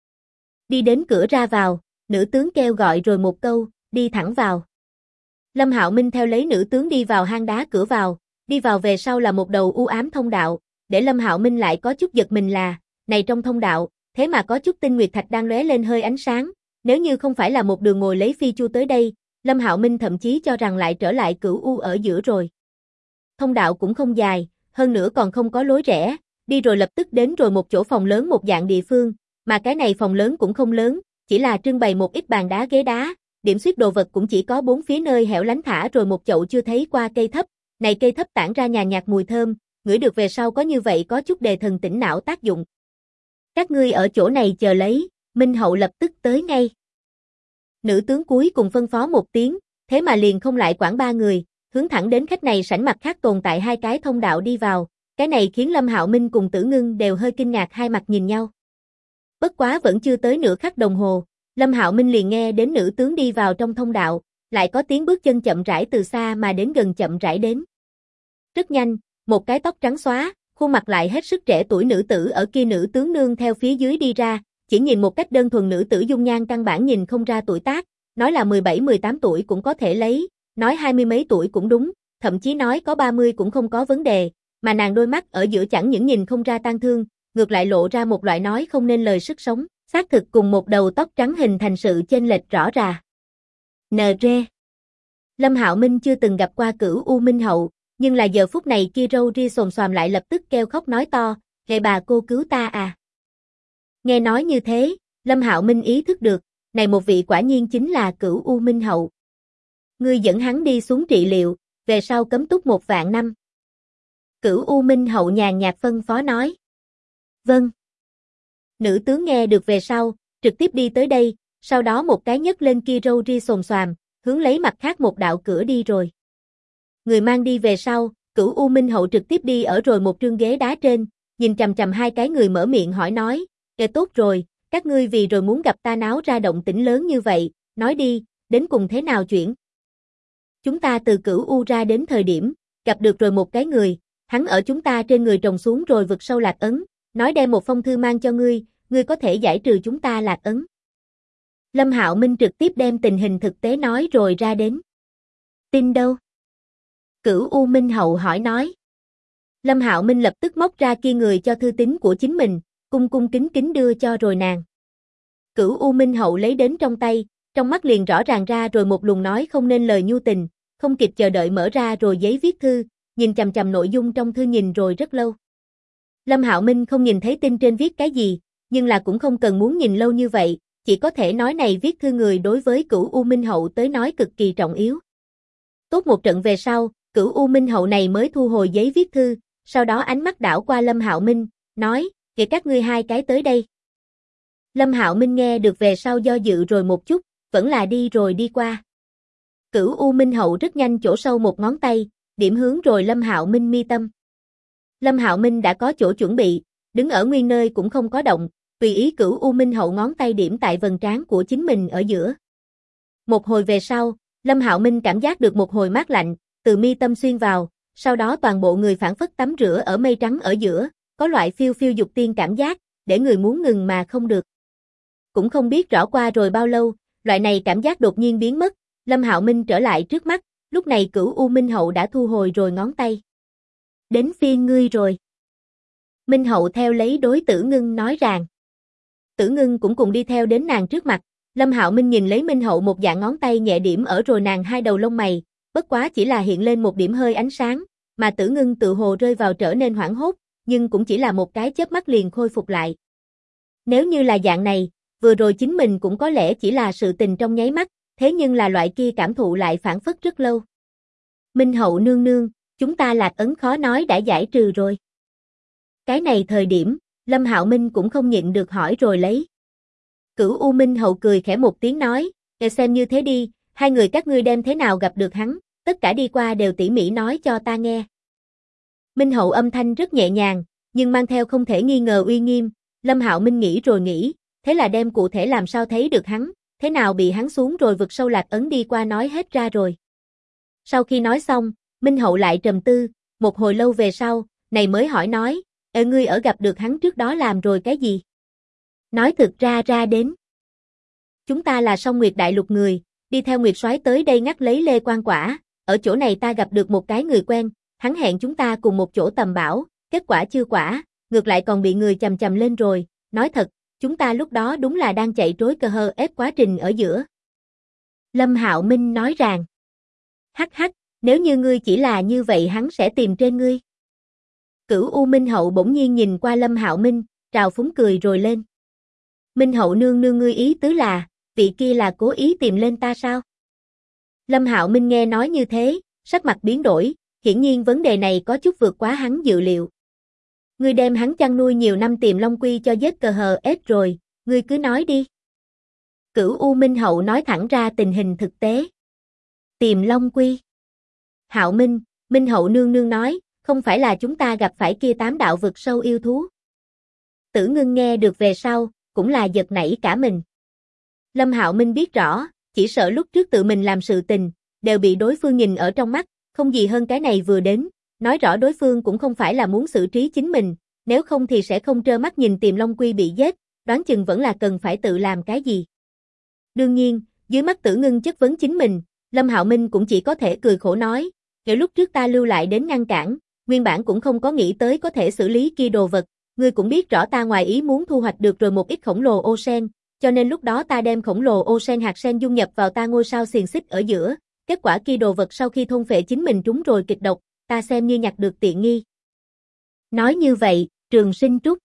Đi đến cửa ra vào, nữ tướng kêu gọi rồi một câu, đi thẳng vào. Lâm Hạo Minh theo lấy nữ tướng đi vào hang đá cửa vào, đi vào về sau là một đầu u ám thông đạo, để Lâm Hạo Minh lại có chút giật mình là, này trong thông đạo, thế mà có chút tinh nguyệt thạch đang lóe lên hơi ánh sáng, nếu như không phải là một đường ngồi lấy phi chu tới đây, Lâm Hạo Minh thậm chí cho rằng lại trở lại Cửu U ở giữa rồi. Thông đạo cũng không dài, hơn nữa còn không có lối rẽ, đi rồi lập tức đến rồi một chỗ phòng lớn một dạng địa phương, mà cái này phòng lớn cũng không lớn, chỉ là trưng bày một ít bàn đá ghế đá, điểm xuyết đồ vật cũng chỉ có 4 phía nơi hẻo lánh thả rồi một chậu chưa thấy qua cây thấp, này cây thấp tản ra nhàn nhạt mùi thơm, ngửi được về sau có như vậy có chút đề thần tỉnh não tác dụng. Các ngươi ở chỗ này chờ lấy, Minh Hậu lập tức tới ngay. Nữ tướng cuối cùng phân phó một tiếng, thế mà liền không lại quản 3 người, hướng thẳng đến khách này sảnh mặt khác tồn tại 2 cái thông đạo đi vào, cái này khiến Lâm Hạo Minh cùng Tử Ngưng đều hơi kinh ngạc hai mặt nhìn nhau. Bất quá vẫn chưa tới nửa khắc đồng hồ, Lâm Hạo Minh liền nghe đến nữ tướng đi vào trong thông đạo, lại có tiếng bước chân chậm rãi từ xa mà đến gần chậm rãi đến. Rất nhanh, một cái tóc trắng xóa, khuôn mặt lại hết sức trẻ tuổi nữ tử ở kia nữ tướng nương theo phía dưới đi ra, chỉ nhìn một cách đơn thuần nữ tử dung nhan căn bản nhìn không ra tuổi tác, nói là 17-18 tuổi cũng có thể lấy, nói 20 mấy tuổi cũng đúng, thậm chí nói có 30 cũng không có vấn đề, mà nàng đôi mắt ở giữa chẳng những nhìn không ra tang thương, ngược lại lộ ra một loại nói không nên lời sức sống, xác thực cùng một đầu tóc trắng hình thành sự chênh lệch rõ ràng. NG. Lâm Hạo Minh chưa từng gặp qua Cửu U Minh Hậu, nhưng là giờ phút này kia râu ria xồm xoàm lại lập tức kêu khóc nói to, "Lệ bà cô cứu ta à." Nghe nói như thế, Lâm Hạo Minh ý thức được, này một vị quả nhiên chính là Cửu U Minh Hậu. Ngươi dẫn hắn đi xuống trị liệu, về sau cấm túc 1 vạn năm. Cửu U Minh Hậu nhàn nhạt phân phó nói. Vâng. Nữ tướng nghe được về sau, trực tiếp đi tới đây, sau đó một cái nhấc lên kia râu ria xồm xoàm, hướng lấy mặt khác một đạo cửa đi rồi. Người mang đi về sau, Cửu U Minh Hậu trực tiếp đi ở rồi một trương ghế đá trên, nhìn chằm chằm 2 cái người mở miệng hỏi nói, tốt rồi, các ngươi vì rồi muốn gặp ta náo ra động tĩnh lớn như vậy, nói đi, đến cùng thế nào chuyển?" Chúng ta từ Cửu U ra đến thời điểm, gặp được rồi một cái người, hắn ở chúng ta trên người trồng xuống rồi vực sâu lạc ấn, nói đem một phong thư mang cho ngươi, ngươi có thể giải trừ chúng ta lạc ấn. Lâm Hạo Minh trực tiếp đem tình hình thực tế nói rồi ra đến. Tin đâu? Cửu U Minh Hậu hỏi nói. Lâm Hạo Minh lập tức móc ra kia người cho thư tín của chính mình, cung cung kính kính đưa cho rồi nàng. Cửu U Minh Hậu lấy đến trong tay, trong mắt liền rõ ràng ra rồi một luồng nói không nên lời nhu tình, không kịp chờ đợi mở ra rồi giấy viết thư, nhìn chằm chằm nội dung trong thư nhìn rồi rất lâu. Lâm Hạo Minh không nhìn thấy tin trên viết cái gì, nhưng là cũng không cần muốn nhìn lâu như vậy, chỉ có thể nói này viết thư người đối với Cửu U Minh Hậu tới nói cực kỳ trọng yếu. Tốt một trận về sau, Cửu U Minh Hậu này mới thu hồi giấy viết thư, sau đó ánh mắt đảo qua Lâm Hạo Minh, nói, kể các ngươi hai cái tới đây. Lâm Hạo Minh nghe được về sau do dự rồi một chút, vẫn là đi rồi đi qua. Cửu U Minh Hậu rất nhanh chỗ sâu một ngón tay, điểm hướng rồi Lâm Hạo Minh mi tâm. Lâm Hạo Minh đã có chỗ chuẩn bị, đứng ở nguyên nơi cũng không có động, tùy ý Cửu U Minh Hậu ngón tay điểm tại vầng trán của chính mình ở giữa. Một hồi về sau, Lâm Hạo Minh cảm giác được một hồi mát lạnh, từ mi tâm xuyên vào, sau đó toàn bộ người phảng phất tắm rửa ở mây trắng ở giữa, có loại phiêu phiêu dục tiên cảm giác, để người muốn ngừng mà không được. Cũng không biết rõ qua rồi bao lâu, loại này cảm giác đột nhiên biến mất, Lâm Hạo Minh trở lại trước mắt, lúc này Cửu U Minh Hậu đã thu hồi rồi ngón tay. Đến phiên ngươi rồi. Minh Hậu theo lấy đối Tử Ngưng nói rằng. Tử Ngưng cũng cùng đi theo đến nàng trước mặt, Lâm Hạo Minh nhìn lấy Minh Hậu một dạng ngón tay nhẹ điểm ở rồi nàng hai đầu lông mày, bất quá chỉ là hiện lên một điểm hơi ánh sáng, mà Tử Ngưng tự hồ rơi vào trở nên hoảng hốt, nhưng cũng chỉ là một cái chớp mắt liền khôi phục lại. Nếu như là dạng này, vừa rồi chính mình cũng có lẽ chỉ là sự tình trong nháy mắt, thế nhưng là loại kia cảm thụ lại phản phất rất lâu. Minh Hậu nương nương, chúng ta lạc ấn khó nói đã giải trừ rồi. Cái này thời điểm, Lâm Hạo Minh cũng không nhịn được hỏi rồi lấy. Cửu U Minh Hậu cười khẽ một tiếng nói, nghe xem như thế đi, hai người các ngươi đem thế nào gặp được hắn, tất cả đi qua đều tỉ mỉ nói cho ta nghe. Minh Hậu âm thanh rất nhẹ nhàng, nhưng mang theo không thể nghi ngờ uy nghiêm, Lâm Hạo Minh nghĩ rồi nghĩ, thế là đem cụ thể làm sao thấy được hắn, thế nào bị hắn xuống rồi vực sâu lạc ấn đi qua nói hết ra rồi. Sau khi nói xong, Minh Hậu lại trầm tư, một hồi lâu về sau, này mới hỏi nói, ngươi ở gặp được hắn trước đó làm rồi cái gì? Nói thực ra đến. Chúng ta là Song Nguyệt Đại Lục người, đi theo Nguyệt Soái tới đây ngắt lấy Lê Quan Quả, ở chỗ này ta gặp được một cái người quen, hắn hẹn chúng ta cùng một chỗ tầm bảo, kết quả chưa quả, ngược lại còn bị người chằm chằm lên rồi, nói thật, chúng ta lúc đó đúng là đang chạy trối cờ hờ ép quá trình ở giữa. Lâm Hạo Minh nói rằng, hắc hắc, nếu như ngươi chỉ là như vậy hắn sẽ tìm trên ngươi. Cửu U Minh Hậu bỗng nhiên nhìn qua Lâm Hạo Minh, trào phúng cười rồi lên. Minh Hậu nương nương ngươi ý tứ là, vị kia là cố ý tìm lên ta sao? Lâm Hạo Minh nghe nói như thế, sắc mặt biến đổi, hiển nhiên vấn đề này có chút vượt quá hắn dự liệu. Ngươi đem hắn chăn nuôi nhiều năm Tiềm Long Quy cho giết cờ hờ ết rồi, ngươi cứ nói đi. Cửu U Minh Hậu nói thẳng ra tình hình thực tế. Tiềm Long Quy. Hạo Minh, Minh Hậu nương nương nói, không phải là chúng ta gặp phải kia 8 đạo vực sâu yêu thú. Tử Ngưng nghe được về sau, cũng là giật nảy cả mình. Lâm Hạo Minh biết rõ, chỉ sợ lúc trước tự mình làm sự tình, đều bị đối phương nhìn ở trong mắt, không gì hơn cái này vừa đến, nói rõ đối phương cũng không phải là muốn xử trí chính mình, nếu không thì sẽ không trơ mắt nhìn Tiềm Long Quy bị giết, đoán chừng vẫn là cần phải tự làm cái gì. Đương nhiên, dưới mắt Tử Ngưng chất vấn chính mình, Lâm Hạo Minh cũng chỉ có thể cười khổ nói, nếu lúc trước ta lưu lại đến ngăn cản, nguyên bản cũng không có nghĩ tới có thể xử lý kia đồ vật, ngươi cũng biết rõ ta ngoài ý muốn thu hoạch được rồi một ít khổng lồ ô sen, cho nên lúc đó ta đem khổng lồ ô sen hạt sen dung nhập vào ta ngôi sao xiềng xích ở giữa, kết quả kia đồ vật sau khi thôn phệ chính mình trúng rồi kịch độc, ta xem như nhặt được tiện nghi. Nói như vậy, Trường Sinh Trúc.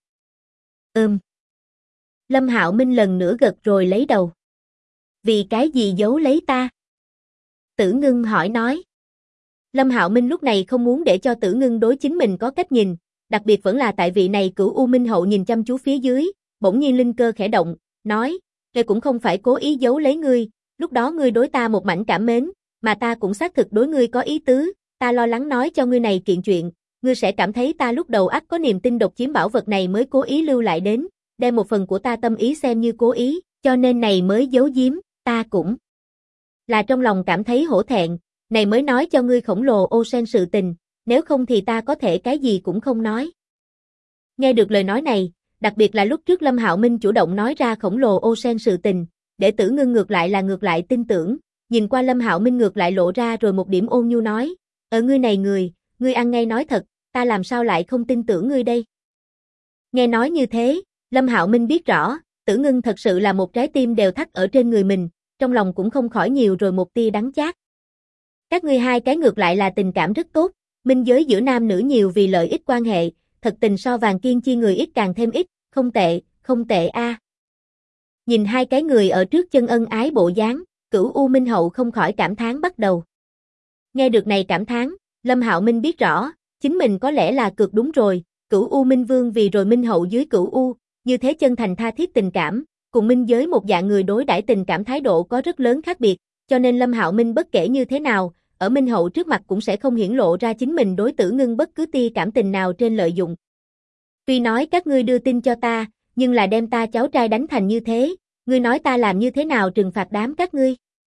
Lâm Hạo Minh lần nữa gật rồi lấy đầu. Vì cái gì giấu lấy ta? Tử Ngưng hỏi nói. Lâm Hạo Minh lúc này không muốn để cho Tử Ngưng đối chính mình có cách nhìn, đặc biệt vẫn là tại vị này Cửu U Minh Hậu nhìn chăm chú phía dưới, bỗng nhiên linh cơ khẽ động, nói, "Tôi cũng không phải cố ý giấu lấy ngươi, lúc đó ngươi đối ta một mảnh cảm mến, mà ta cũng xác thực đối ngươi có ý tứ, ta lo lắng nói cho ngươi này kiện chuyện, ngươi sẽ cảm thấy ta lúc đầu ắt có niềm tin độc chiếm bảo vật này mới cố ý lưu lại đến, đem một phần của ta tâm ý xem như cố ý, cho nên này mới giấu giếm, ta cũng là trong lòng cảm thấy hổ thẹn, này mới nói cho ngươi khổng lồ ô sen sự tình, nếu không thì ta có thể cái gì cũng không nói. Nghe được lời nói này, đặc biệt là lúc trước Lâm Hạo Minh chủ động nói ra khổng lồ ô sen sự tình, để Tử Ngưng ngược lại tin tưởng, nhìn qua Lâm Hạo Minh ngược lại lộ ra rồi một điểm ôn nhu nói, ngươi này người, ngươi ăn ngay nói thật, ta làm sao lại không tin tưởng ngươi đây. Nghe nói như thế, Lâm Hạo Minh biết rõ, Tử Ngưng thật sự là một trái tim đều thắt ở trên người mình, trong lòng cũng không khỏi nhiều rồi một tia đắng chát. Các ngươi hai cái ngược lại là tình cảm rất tốt, minh giới giữa nam nữ nhiều vì lợi ích quan hệ, thật tình so vàng kiên chi người ít càng thêm ít, không tệ a. Nhìn hai cái người ở trước chân ân ái bộ dáng, Cửu U Minh Hậu không khỏi cảm thán bắt đầu. Nghe được này cảm thán, Lâm Hạo Minh biết rõ, chính mình có lẽ là cược đúng rồi, Cửu U Minh Vương vì rồi Minh Hậu dưới Cửu U, như thế chân thành tha thiết tình cảm, cùng minh giới một dạng người đối đãi tình cảm thái độ có rất lớn khác biệt, cho nên Lâm Hạo Minh bất kể như thế nào, ở Minh Hậu trước mặt cũng sẽ không hiển lộ ra chính mình đối Tử Ngưng bất cứ tia cảm tình nào trên lợi dụng. Tuy nói các ngươi đưa tin cho ta, nhưng là đem ta cháu trai đánh thành như thế, ngươi nói ta làm như thế nào trừng phạt đám các ngươi?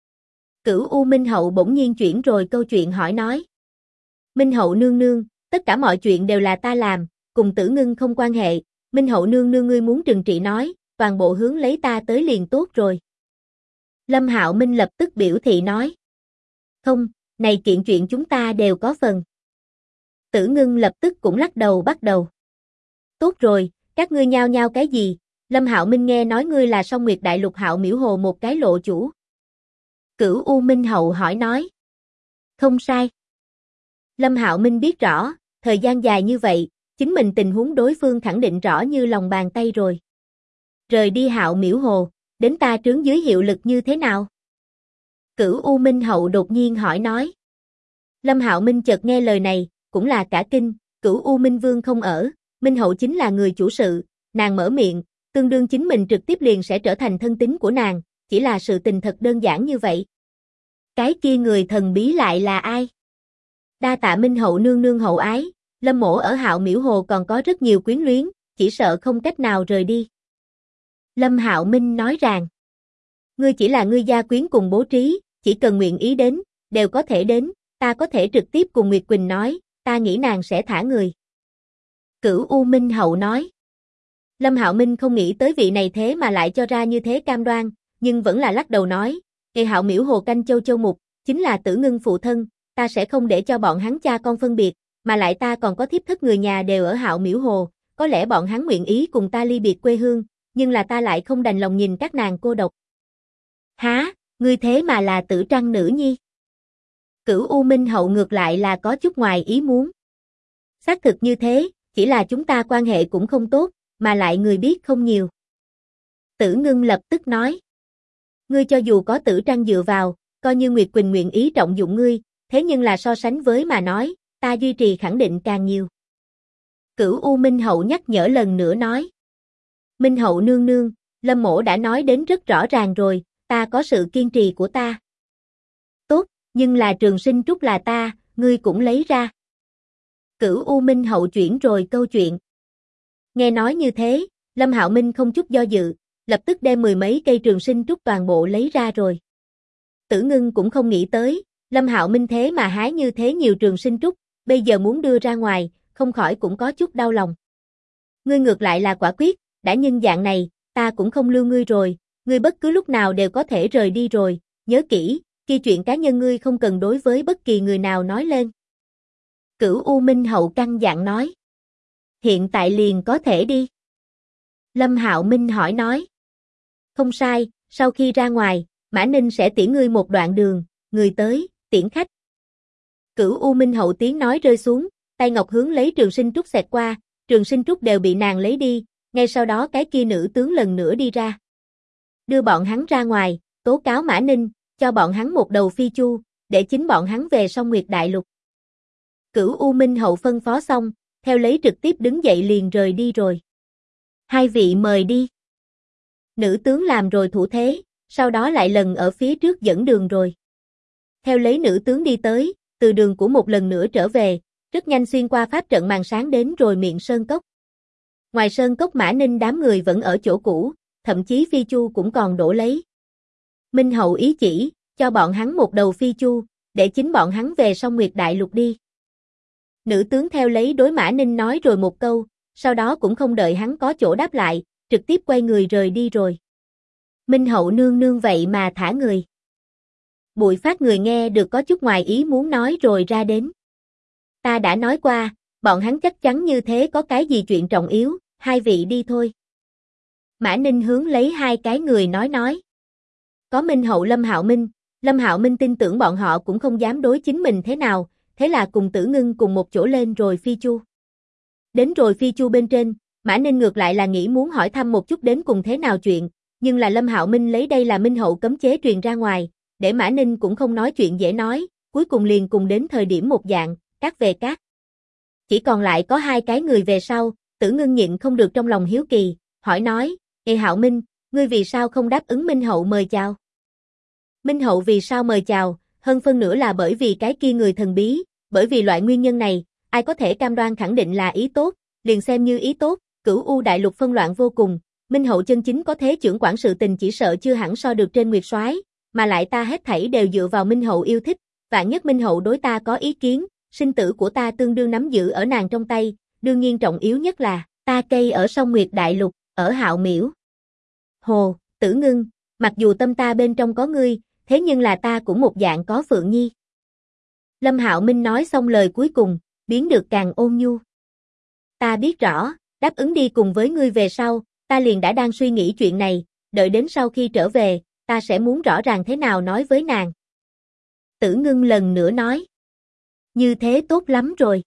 Cửu U Minh Hậu bỗng nhiên chuyển rồi câu chuyện hỏi nói. Minh Hậu nương nương, tất cả mọi chuyện đều là ta làm, cùng Tử Ngưng không quan hệ, Minh Hậu nương nương ngươi muốn trừng trị nói, toàn bộ hướng lấy ta tới liền tốt rồi. Lâm Hạo Minh lập tức biểu thị nói. Không, này kiện chuyện chúng ta đều có phần. Tử Ngưng lập tức cũng lắc đầu bắt đầu. Tốt rồi, các ngươi nhao nhao cái gì? Lâm Hạo Minh nghe nói ngươi là Song Nguyệt Đại Lục Hạo Miểu Hồ một cái lộ chủ. Cửu U Minh Hậu hỏi nói. Không sai. Lâm Hạo Minh biết rõ, thời gian dài như vậy, chính mình tình huống đối phương khẳng định rõ như lòng bàn tay rồi. Rời đi Hạo Miểu Hồ, đến ta trướng dưới hiệu lực như thế nào? Cửu U Minh Hậu đột nhiên hỏi nói. Lâm Hạo Minh chợt nghe lời này, cũng là cả kinh, Cửu U Minh Vương không ở, Minh Hậu chính là người chủ sự, nàng mở miệng, tương đương chính mình trực tiếp liền sẽ trở thành thân tín của nàng, chỉ là sự tình thật đơn giản như vậy. Cái kia người thần bí lại là ai? Đa tạ Minh Hậu nương nương hậu ái, Lâm mỗ ở Hạo Miểu Hồ còn có rất nhiều quyến luyến, chỉ sợ không cách nào rời đi. Lâm Hạo Minh nói rằng, ngươi chỉ là ngươi gia quyến cùng bố trí, chỉ cần nguyện ý đến, đều có thể đến, ta có thể trực tiếp cùng Nguyệt Quỳnh nói, ta nghĩ nàng sẽ thả người. Cửu U Minh Hậu nói. Lâm Hạo Minh không nghĩ tới vị này thế mà lại cho ra như thế cam đoan, nhưng vẫn là lắc đầu nói, Hạo Miểu Hồ canh châu châu mục, chính là Tử Ngưng phụ thân, ta sẽ không để cho bọn hắn cha con phân biệt, mà lại ta còn có thiếp thất người nhà đều ở Hạo Miểu Hồ, có lẽ bọn hắn nguyện ý cùng ta ly biệt quê hương, nhưng là ta lại không đành lòng nhìn các nàng cô độc. Há, ngươi thế mà là Tử Trăng nữ nhi? Cửu U Minh Hậu ngược lại là có chút ngoài ý muốn. Xác thực như thế, chỉ là chúng ta quan hệ cũng không tốt, mà lại người biết không nhiều. Tử Ngưng lập tức nói. Ngươi cho dù có Tử Trăng dựa vào, coi như Nguyệt Quỳnh nguyện ý trọng dụng ngươi, thế nhưng là so sánh với mà nói, ta duy trì khẳng định càng nhiều. Cửu U Minh Hậu nhắc nhở lần nữa nói. Minh Hậu nương nương, Lâm mỗ đã nói đến rất rõ ràng rồi, ta có sự kiên trì của ta. Tốt, nhưng là Trường Sinh Trúc là ta, ngươi cũng lấy ra. Cửu U Minh Hậu chuyển rồi câu chuyện. Nghe nói như thế, Lâm Hạo Minh không chút do dự, lập tức đem mười mấy cây Trường Sinh Trúc toàn bộ lấy ra rồi. Tử Ngưng cũng không nghĩ tới, Lâm Hạo Minh thế mà hái như thế nhiều Trường Sinh Trúc, bây giờ muốn đưa ra ngoài, không khỏi cũng có chút đau lòng. Ngươi ngược lại là quả quyết, đã nhân dạng này, ta cũng không lưu ngươi rồi, ngươi bất cứ lúc nào đều có thể rời đi rồi, nhớ kỹ, khi chuyện cá nhân ngươi không cần đối với bất kỳ người nào nói lên. Cửu U Minh Hậu căn dặn nói. Hiện tại liền có thể đi. Lâm Hạo Minh hỏi nói. Không sai, sau khi ra ngoài, Mã Ninh sẽ tiễn ngươi một đoạn đường, người tới, tiễn khách. Cửu U Minh Hậu tiếng nói rơi xuống, tay ngọc hướng lấy Trường Sinh Trúc xẹt qua, Trường Sinh Trúc đều bị nàng lấy đi, ngay sau đó cái kia nữ tướng lần nữa đi ra. Đưa bọn hắn ra ngoài, tố cáo Mã Ninh, cho bọn hắn một đầu phi chu, để chính bọn hắn về Song Nguyệt Đại Lục. Cửu U Minh Hậu phân phó xong, theo lấy trực tiếp đứng dậy liền rời đi rồi. Hai vị mời đi. Nữ tướng làm rồi thủ thế, sau đó lại lần ở phía trước dẫn đường rồi. Theo lấy nữ tướng đi tới, từ đường của một lần nữa trở về, rất nhanh xuyên qua pháp trận màn sáng đến rồi miệng sơn cốc. Ngoài sơn cốc Mã Ninh đám người vẫn ở chỗ cũ, thậm chí phi chu cũng còn đổ lấy. Minh Hậu ý chỉ, cho bọn hắn một đầu phi chu, để chính bọn hắn về Song Nguyệt Đại Lục đi. Nữ tướng theo lấy đối Mã Ninh nói rồi một câu, sau đó cũng không đợi hắn có chỗ đáp lại, trực tiếp quay người rời đi rồi. Minh hậu nương nương vậy mà thả người. Bụi Phát người nghe được có chút ngoài ý muốn nói rồi ra đến. Ta đã nói qua, bọn hắn chắc chắn như thế có cái gì chuyện trọng yếu, hai vị đi thôi. Mã Ninh hướng lấy hai cái người nói. Có Minh hậu Lâm Hạo Minh tin tưởng bọn họ cũng không dám đối chính mình thế nào, thế là cùng Tử Ngưng cùng một chỗ lên rồi phi chu. Đến rồi phi chu bên trên, Mã Ninh ngược lại là nghĩ muốn hỏi thăm một chút đến cùng thế nào chuyện, nhưng là Lâm Hạo Minh lấy đây là Minh hậu cấm chế truyền ra ngoài, để Mã Ninh cũng không nói chuyện dễ nói, cuối cùng liền cùng đến thời điểm một dạng, cát về cát. Chỉ còn lại có hai cái người về sau, Tử Ngưng nhịn không được trong lòng hiếu kỳ, hỏi nói, Ê Hạo Minh, ngươi vì sao không đáp ứng Minh hậu mời chào? Minh hậu vì sao mời chào, hơn phân nửa là bởi vì cái kia người thần bí, bởi vì loại nguyên nhân này, ai có thể cam đoan khẳng định là ý tốt, liền xem như ý tốt, Cửu U đại lục phân loạn vô cùng, Minh hậu chân chính có thế trưởng quản sự tình chỉ sợ chưa hẳn so được trên Nguyệt Soái, mà lại ta hết thảy đều dựa vào Minh hậu yêu thích, vạn nhất Minh hậu đối ta có ý kiến, sinh tử của ta tương đương nắm giữ ở nàng trong tay, đương nhiên trọng yếu nhất là, ta cây ở sông Nguyệt đại lục, ở Hạo Miễu. Hồ, Tử Ngưng, mặc dù tâm ta bên trong có ngươi, thế nhưng là ta cũng một dạng có Phượng Nhi. Lâm Hạo Minh nói xong lời cuối cùng, biến được càng ôn nhu. Ta biết rõ, đáp ứng đi cùng với ngươi về sau, ta liền đã đang suy nghĩ chuyện này, đợi đến sau khi trở về, ta sẽ muốn rõ ràng thế nào nói với nàng. Tử Ngưng lần nữa nói. Như thế tốt lắm rồi.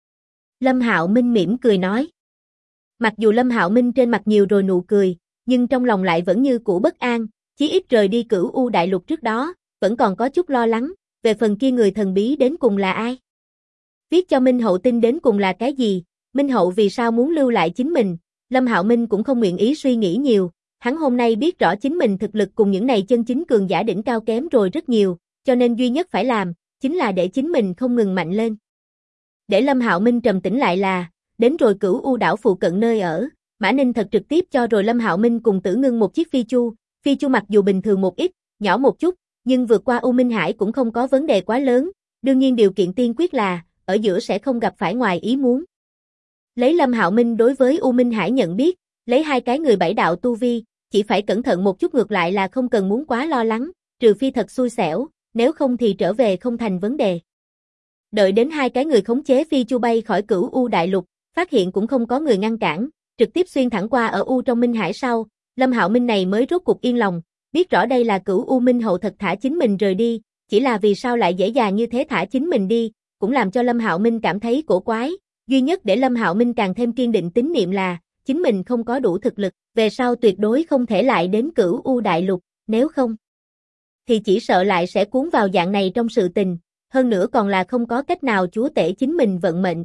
Lâm Hạo Minh mỉm cười nói. Mặc dù Lâm Hạo Minh trên mặt nhiều rồi nụ cười, nhưng trong lòng lại vẫn như cũ bất an, chí ít rời đi Cửu U đại lục trước đó, vẫn còn có chút lo lắng, về phần kia người thần bí đến cùng là ai. Viết cho Minh hậu tin đến cùng là cái gì, Minh hậu vì sao muốn lưu lại chính mình, Lâm Hạo Minh cũng không nguyện ý suy nghĩ nhiều, hắn hôm nay biết rõ chính mình thực lực cùng những này chân chính cường giả đỉnh cao kém rồi rất nhiều, cho nên duy nhất phải làm, chính là để chính mình không ngừng mạnh lên. Để Lâm Hạo Minh trầm tĩnh lại là, đến rồi Cửu U đảo phụ cận nơi ở, Mã Ninh thật trực tiếp cho rồi Lâm Hạo Minh cùng Tử Ngưng một chiếc phi chu mặc dù bình thường một ít, nhỏ một chút, nhưng vượt qua U Minh Hải cũng không có vấn đề quá lớn, đương nhiên điều kiện tiên quyết là, ở giữa sẽ không gặp phải ngoài ý muốn. Lấy Lâm Hạo Minh đối với U Minh Hải nhận biết, lấy hai cái người bảy đạo tu vi, chỉ phải cẩn thận một chút ngược lại là không cần muốn quá lo lắng, trừ phi thật xui xẻo, nếu không thì trở về không thành vấn đề. Đợi đến hai cái người khống chế phi chu bay khỏi Cửu U đại lục, phát hiện cũng không có người ngăn cản, trực tiếp xuyên thẳng qua ở U trong Minh Hải sau, Lâm Hạo Minh này mới rốt cuộc yên lòng, biết rõ đây là Cửu U Minh hậu thật thả chính mình rời đi, chỉ là vì sao lại dễ dàng như thế thả chính mình đi, cũng làm cho Lâm Hạo Minh cảm thấy cổ quái, duy nhất để Lâm Hạo Minh càng thêm kiên định tín niệm là, chính mình không có đủ thực lực, về sau tuyệt đối không thể lại đến Cửu U đại lục, nếu không thì chỉ sợ lại sẽ cuốn vào dạng này trong sự tình, hơn nữa còn là không có cách nào chúa tể chính mình vận mệnh.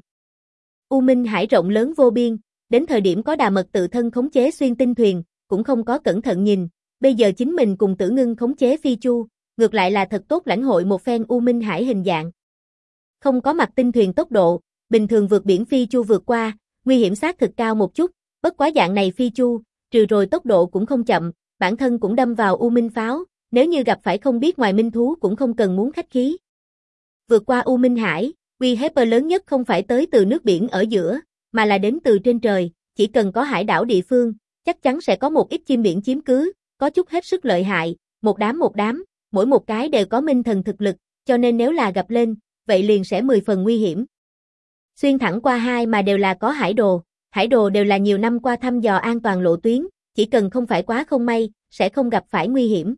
U Minh Hải rộng lớn vô biên, đến thời điểm có Đà Mật tự thân khống chế xuyên tinh thuyền, cũng không có cẩn thận nhìn, bây giờ chính mình cùng Tử Ngưng khống chế phi chu, ngược lại là thật tốt lãnh hội một phen U Minh Hải hình dạng. Không có mặt tinh thuyền tốc độ, bình thường vượt biển phi chu vượt qua, nguy hiểm xác thực cao một chút, bất quá dạng này phi chu, trừ rồi tốc độ cũng không chậm, bản thân cũng đâm vào U Minh pháo, nếu như gặp phải không biết ngoài minh thú cũng không cần muốn khách khí. Vượt qua U Minh Hải, uy hiếp lớn nhất không phải tới từ nước biển ở giữa, mà là đến từ trên trời, chỉ cần có hải đảo địa phương, chắc chắn sẽ có một ít chim biển chiếm cứ, có chút hết sức lợi hại, một đám, mỗi một cái đều có minh thần thực lực, cho nên nếu là gặp lên, vậy liền sẽ 10 phần nguy hiểm. Xuyên thẳng qua hai mà đều là có hải đồ đều là nhiều năm qua thăm dò an toàn lộ tuyến, chỉ cần không phải quá không may, sẽ không gặp phải nguy hiểm.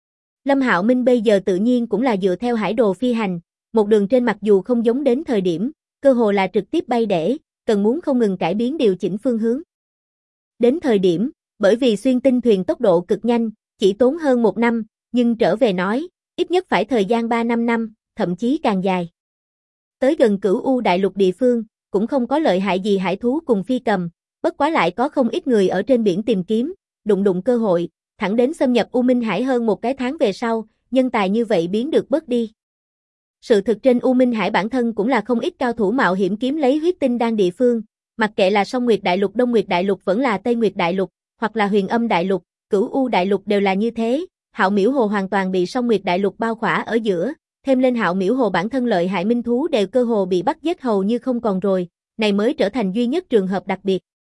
Lâm Hạo Minh bây giờ tự nhiên cũng là dựa theo hải đồ phi hành, một đường trên mặc dù không giống đến thời điểm, cơ hồ là trực tiếp bay để, cần muốn không ngừng cải biến điều chỉnh phương hướng. Đến thời điểm, bởi vì xuyên tinh thuyền tốc độ cực nhanh, chỉ tốn hơn 1 năm, nhưng trở về nói, ít nhất phải thời gian 3-5 năm, thậm chí càng dài. Tới gần Cửu U đại lục địa phương, cũng không có lợi hại gì hải thú cùng phi cầm, bất quá lại có không ít người ở trên biển tìm kiếm, đụng cơ hội, thẳng đến xâm nhập U Minh Hải hơn một cái tháng về sau, nhân tài như vậy biến được bớt đi. Sự thực trên U Minh Hải bản thân cũng là không ít cao thủ mạo hiểm kiếm lấy huyết tinh đan địa phương, mặc kệ là Song Nguyệt Đại Lục, Đông Nguyệt Đại Lục vẫn là Tây Nguyệt Đại Lục, hoặc là Huyền Âm Đại Lục, Cửu U Đại Lục đều là như thế, Hạo Miễu Hồ hoàn toàn bị Song Nguyệt Đại Lục bao khỏa ở giữa, thêm lên Hạo Miễu Hồ bản thân lợi hại minh thú đều cơ hồ bị bắt giết hầu như không còn rồi, này mới trở thành duy nhất trường hợp đặc biệt.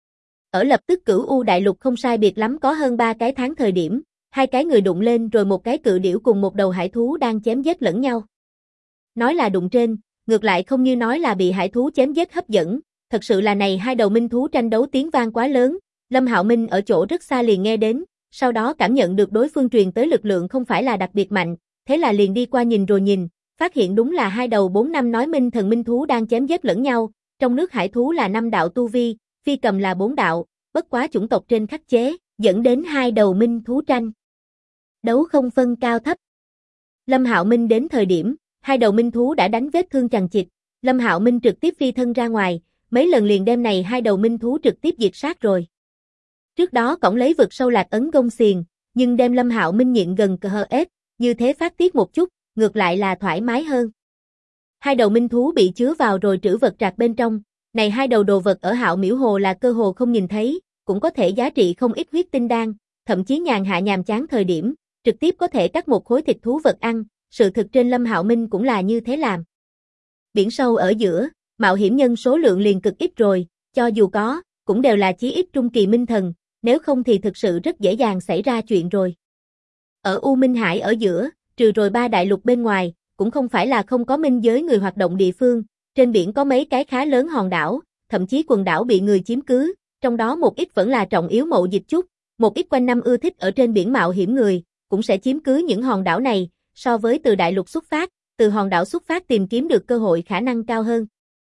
Ở lập tức Cửu U đại lục không sai biệt lắm có hơn 3 cái tháng thời điểm, hai cái người đụng lên rồi một cái cự điểu cùng một đầu hải thú đang chém giết lẫn nhau. Nói là đụng trên, ngược lại không như nói là bị hải thú chém giết hấp dẫn, thật sự là này hai đầu minh thú tranh đấu tiếng vang quá lớn, Lâm Hạo Minh ở chỗ rất xa liền nghe đến, sau đó cảm nhận được đối phương truyền tới lực lượng không phải là đặc biệt mạnh, thế là liền đi qua nhìn rồi nhìn, phát hiện đúng là hai đầu 4 năm nói minh thần minh thú đang chém giết lẫn nhau, trong nước hải thú là 5 đạo tu vi, phi cầm là 4 đạo, bất quá chủng tộc trên khắc chế, dẫn đến hai đầu minh thú tranh đấu không phân cao thấp. Lâm Hạo Minh đến thời điểm, hai đầu minh thú đã đánh vết thương chằng chịt, Lâm Hạo Minh trực tiếp phi thân ra ngoài, mấy lần liền đem này hai đầu minh thú trực tiếp diệt sát rồi. Trước đó cổng lấy vực sâu lạc ấn gông xiềng, nhưng đem Lâm Hạo Minh nhịn gần CS, như thế phát tiết một chút, ngược lại là thoải mái hơn. Hai đầu minh thú bị chứa vào rồi trữ vật trạc bên trong, này hai đầu đồ vật ở Hạo Miễu Hồ là cơ hồ không nhìn thấy, cũng có thể giá trị không ít huyết tinh đan, thậm chí nhàn hạ nhàm chán thời điểm, trực tiếp có thể cắt một khối thịt thú vật ăn, sự thực trên Lâm Hạo Minh cũng là như thế làm. Biển sâu ở giữa, mạo hiểm nhân số lượng liền cực ít rồi, cho dù có, cũng đều là chí ít trung kỳ minh thần, nếu không thì thực sự rất dễ dàng xảy ra chuyện rồi. Ở U Minh Hải ở giữa, trừ rồi 3 đại lục bên ngoài, cũng không phải là không có minh giới người hoạt động địa phương, trên biển có mấy cái khá lớn hòn đảo, thậm chí quần đảo bị người chiếm cứ, trong đó một ít vẫn là trọng yếu mậu dịch chút, một ít quanh năm ưa thích ở trên biển mạo hiểm người, cũng sẽ chiếm cứ những hòn đảo này, so với từ đại lục xuất phát, từ hòn đảo xuất phát tìm kiếm được cơ hội khả năng cao hơn.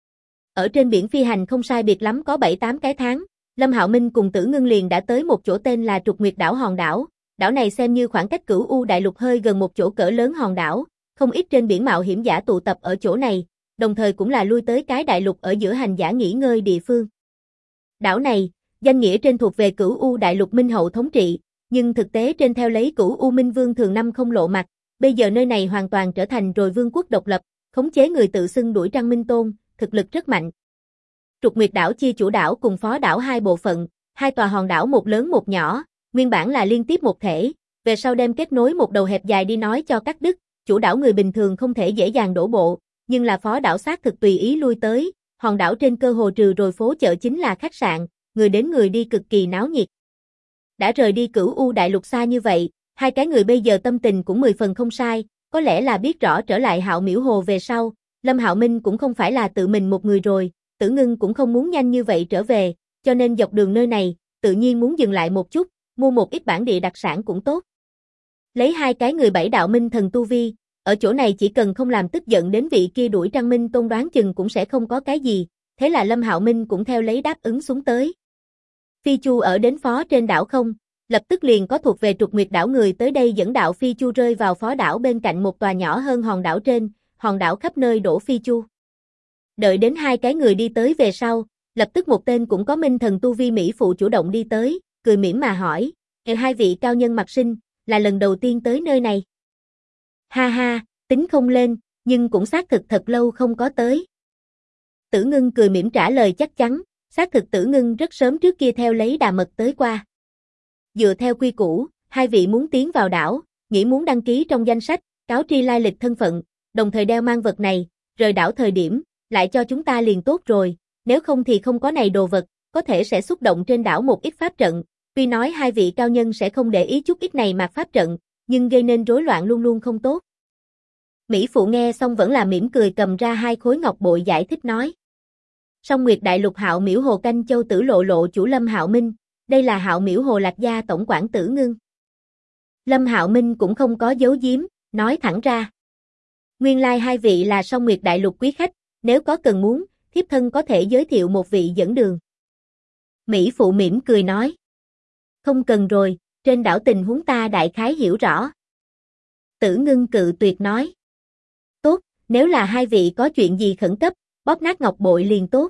Ở trên biển phi hành không sai biệt lắm có 7-8 cái tháng, Lâm Hạo Minh cùng Tử Ngưng liền đã tới một chỗ tên là Trục Nguyệt đảo hòn đảo, đảo này xem như khoảng cách Cửu U đại lục hơi gần một chỗ cỡ lớn hòn đảo, không ít trên biển mạo hiểm giả tụ tập ở chỗ này, đồng thời cũng là lui tới cái đại lục ở giữa hành giả nghỉ ngơi địa phương. Đảo này, danh nghĩa trên thuộc về Cửu U đại lục Minh Hậu thống trị, nhưng thực tế trên theo lấy Cửu U Minh Vương thường năm không lộ mặt, bây giờ nơi này hoàn toàn trở thành rồi vương quốc độc lập, khống chế người tự xưng đuổi Trăng Minh Tôn, thực lực rất mạnh. Trục Nguyệt đảo chia chủ đảo cùng phó đảo hai bộ phận, hai tòa hòn đảo một lớn một nhỏ, nguyên bản là liên tiếp một thể, về sau đem kết nối một đầu hẹp dài đi nói cho cắt đứt, chủ đảo người bình thường không thể dễ dàng đổ bộ, nhưng là phó đảo xác thực tùy ý lui tới, hòn đảo trên cơ hồ trừ rồi phố chợ chính là khách sạn, người đến người đi cực kỳ náo nhiệt. Đã rời đi Cửu U đại lục xa như vậy, hai cái người bây giờ tâm tình cũng 10 phần không sai, có lẽ là biết rõ trở lại Hạo Miễu Hồ về sau, Lâm Hạo Minh cũng không phải là tự mình một người rồi, Tử Ngưng cũng không muốn nhanh như vậy trở về, cho nên dọc đường nơi này, tự nhiên muốn dừng lại một chút, mua một ít bản địa đặc sản cũng tốt. Lấy hai cái người 7 đạo minh thần tu vi, ở chỗ này chỉ cần không làm tức giận đến vị kia đuổi Trăng Minh Tôn đoán chừng cũng sẽ không có cái gì, thế là Lâm Hạo Minh cũng theo lấy đáp ứng xuống tới. Phi Chu ở đến phó trên đảo không, lập tức liền có thuộc về Trục Nguyệt đảo người tới đây dẫn đạo Phi Chu rơi vào phó đảo bên cạnh một tòa nhỏ hơn hòn đảo trên, hòn đảo khắp nơi đổ Phi Chu. Đợi đến hai cái người đi tới về sau, lập tức một tên cũng có minh thần tu vi mỹ phụ chủ động đi tới, cười mỉm mà hỏi, hai vị cao nhân mặt sinh, là lần đầu tiên tới nơi này. Ha ha, tính không lên, nhưng cũng xác thực thật lâu không có tới. Tử Ngưng cười mỉm trả lời chắc chắn, xác thực Tử Ngưng rất sớm trước kia theo lấy đà mật tới qua. Dựa theo quy củ, hai vị muốn tiến vào đảo, nghĩ muốn đăng ký trong danh sách, cáo tri lai lịch thân phận, đồng thời đeo mang vật này, rời đảo thời điểm, lại cho chúng ta liền tốt rồi, nếu không thì không có này đồ vật, có thể sẽ xúc động trên đảo một ít pháp trận, tuy nói hai vị cao nhân sẽ không để ý chút ít này mà pháp trận, nhưng gây nên rối loạn luôn luôn không tốt. Mỹ phụ nghe xong vẫn là mỉm cười cầm ra hai khối ngọc bội giải thích nói. Song Nguyệt đại lục Hạo Miễu Hồ canh châu Tử Lộ lộ chủ Lâm Hạo Minh, đây là Hạo Miễu Hồ Lạc gia tổng quản Tử Ngưng. Lâm Hạo Minh cũng không có giấu giếm, nói thẳng ra. Nguyên lai hai vị là Song Nguyệt đại lục quý khách, nếu có cần muốn, thiếp thân có thể giới thiệu một vị dẫn đường. Mỹ phụ mỉm cười nói. Không cần rồi, trên đảo tình huống ta đại khái hiểu rõ. Tử Ngưng cự tuyệt nói. Tốt, nếu là hai vị có chuyện gì khẩn cấp, bóp nát ngọc bội liền tốt.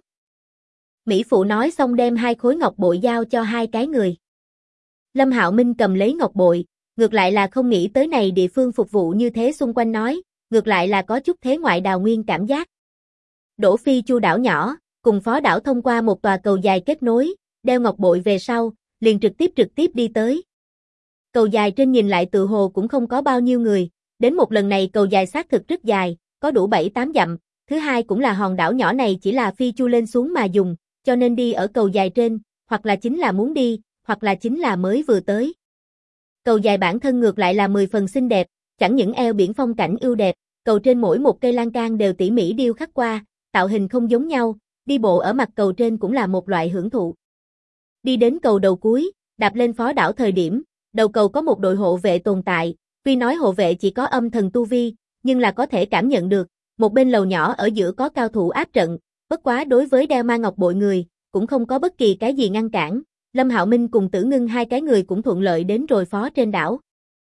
Mỹ phụ nói xong đem hai khối ngọc bội giao cho hai cái người. Lâm Hạo Minh cầm lấy ngọc bội, ngược lại là không nghĩ tới này địa phương phục vụ như thế xung quanh nói, ngược lại là có chút thế ngoại đào nguyên cảm giác. Đỗ Phi Chu đảo nhỏ, cùng phó đảo thông qua một tòa cầu dài kết nối, đeo ngọc bội về sau, liền trực tiếp đi tới. Cầu dài trên nhìn lại tự hồ cũng không có bao nhiêu người, Đến một lần này cầu dài xác thực rất dài, có đủ 7-8 dặm, thứ hai cũng là hòn đảo nhỏ này chỉ là phi chu lên xuống mà dùng, cho nên đi ở cầu dài trên, hoặc là chính là muốn đi, hoặc là chính là mới vừa tới. Cầu dài bản thân ngược lại là 10 phần xinh đẹp, chẳng những eo biển phong cảnh ưu đẹp, cầu trên mỗi một cây lan can đều tỉ mỉ điêu khắc qua, tạo hình không giống nhau, đi bộ ở mặt cầu trên cũng là một loại hưởng thụ. Đi đến cầu đầu cuối, đạp lên phó đảo thời điểm, đầu cầu có một đội hộ vệ tồn tại, tuy nói hộ vệ chỉ có âm thần tu vi, nhưng là có thể cảm nhận được, một bên lầu nhỏ ở giữa có cao thủ áp trận, bất quá đối với đeo ma ngọc bội người, cũng không có bất kỳ cái gì ngăn cản, Lâm Hạo Minh cùng Tử Ngưng hai cái người cũng thuận lợi đến rồi phó trên đảo.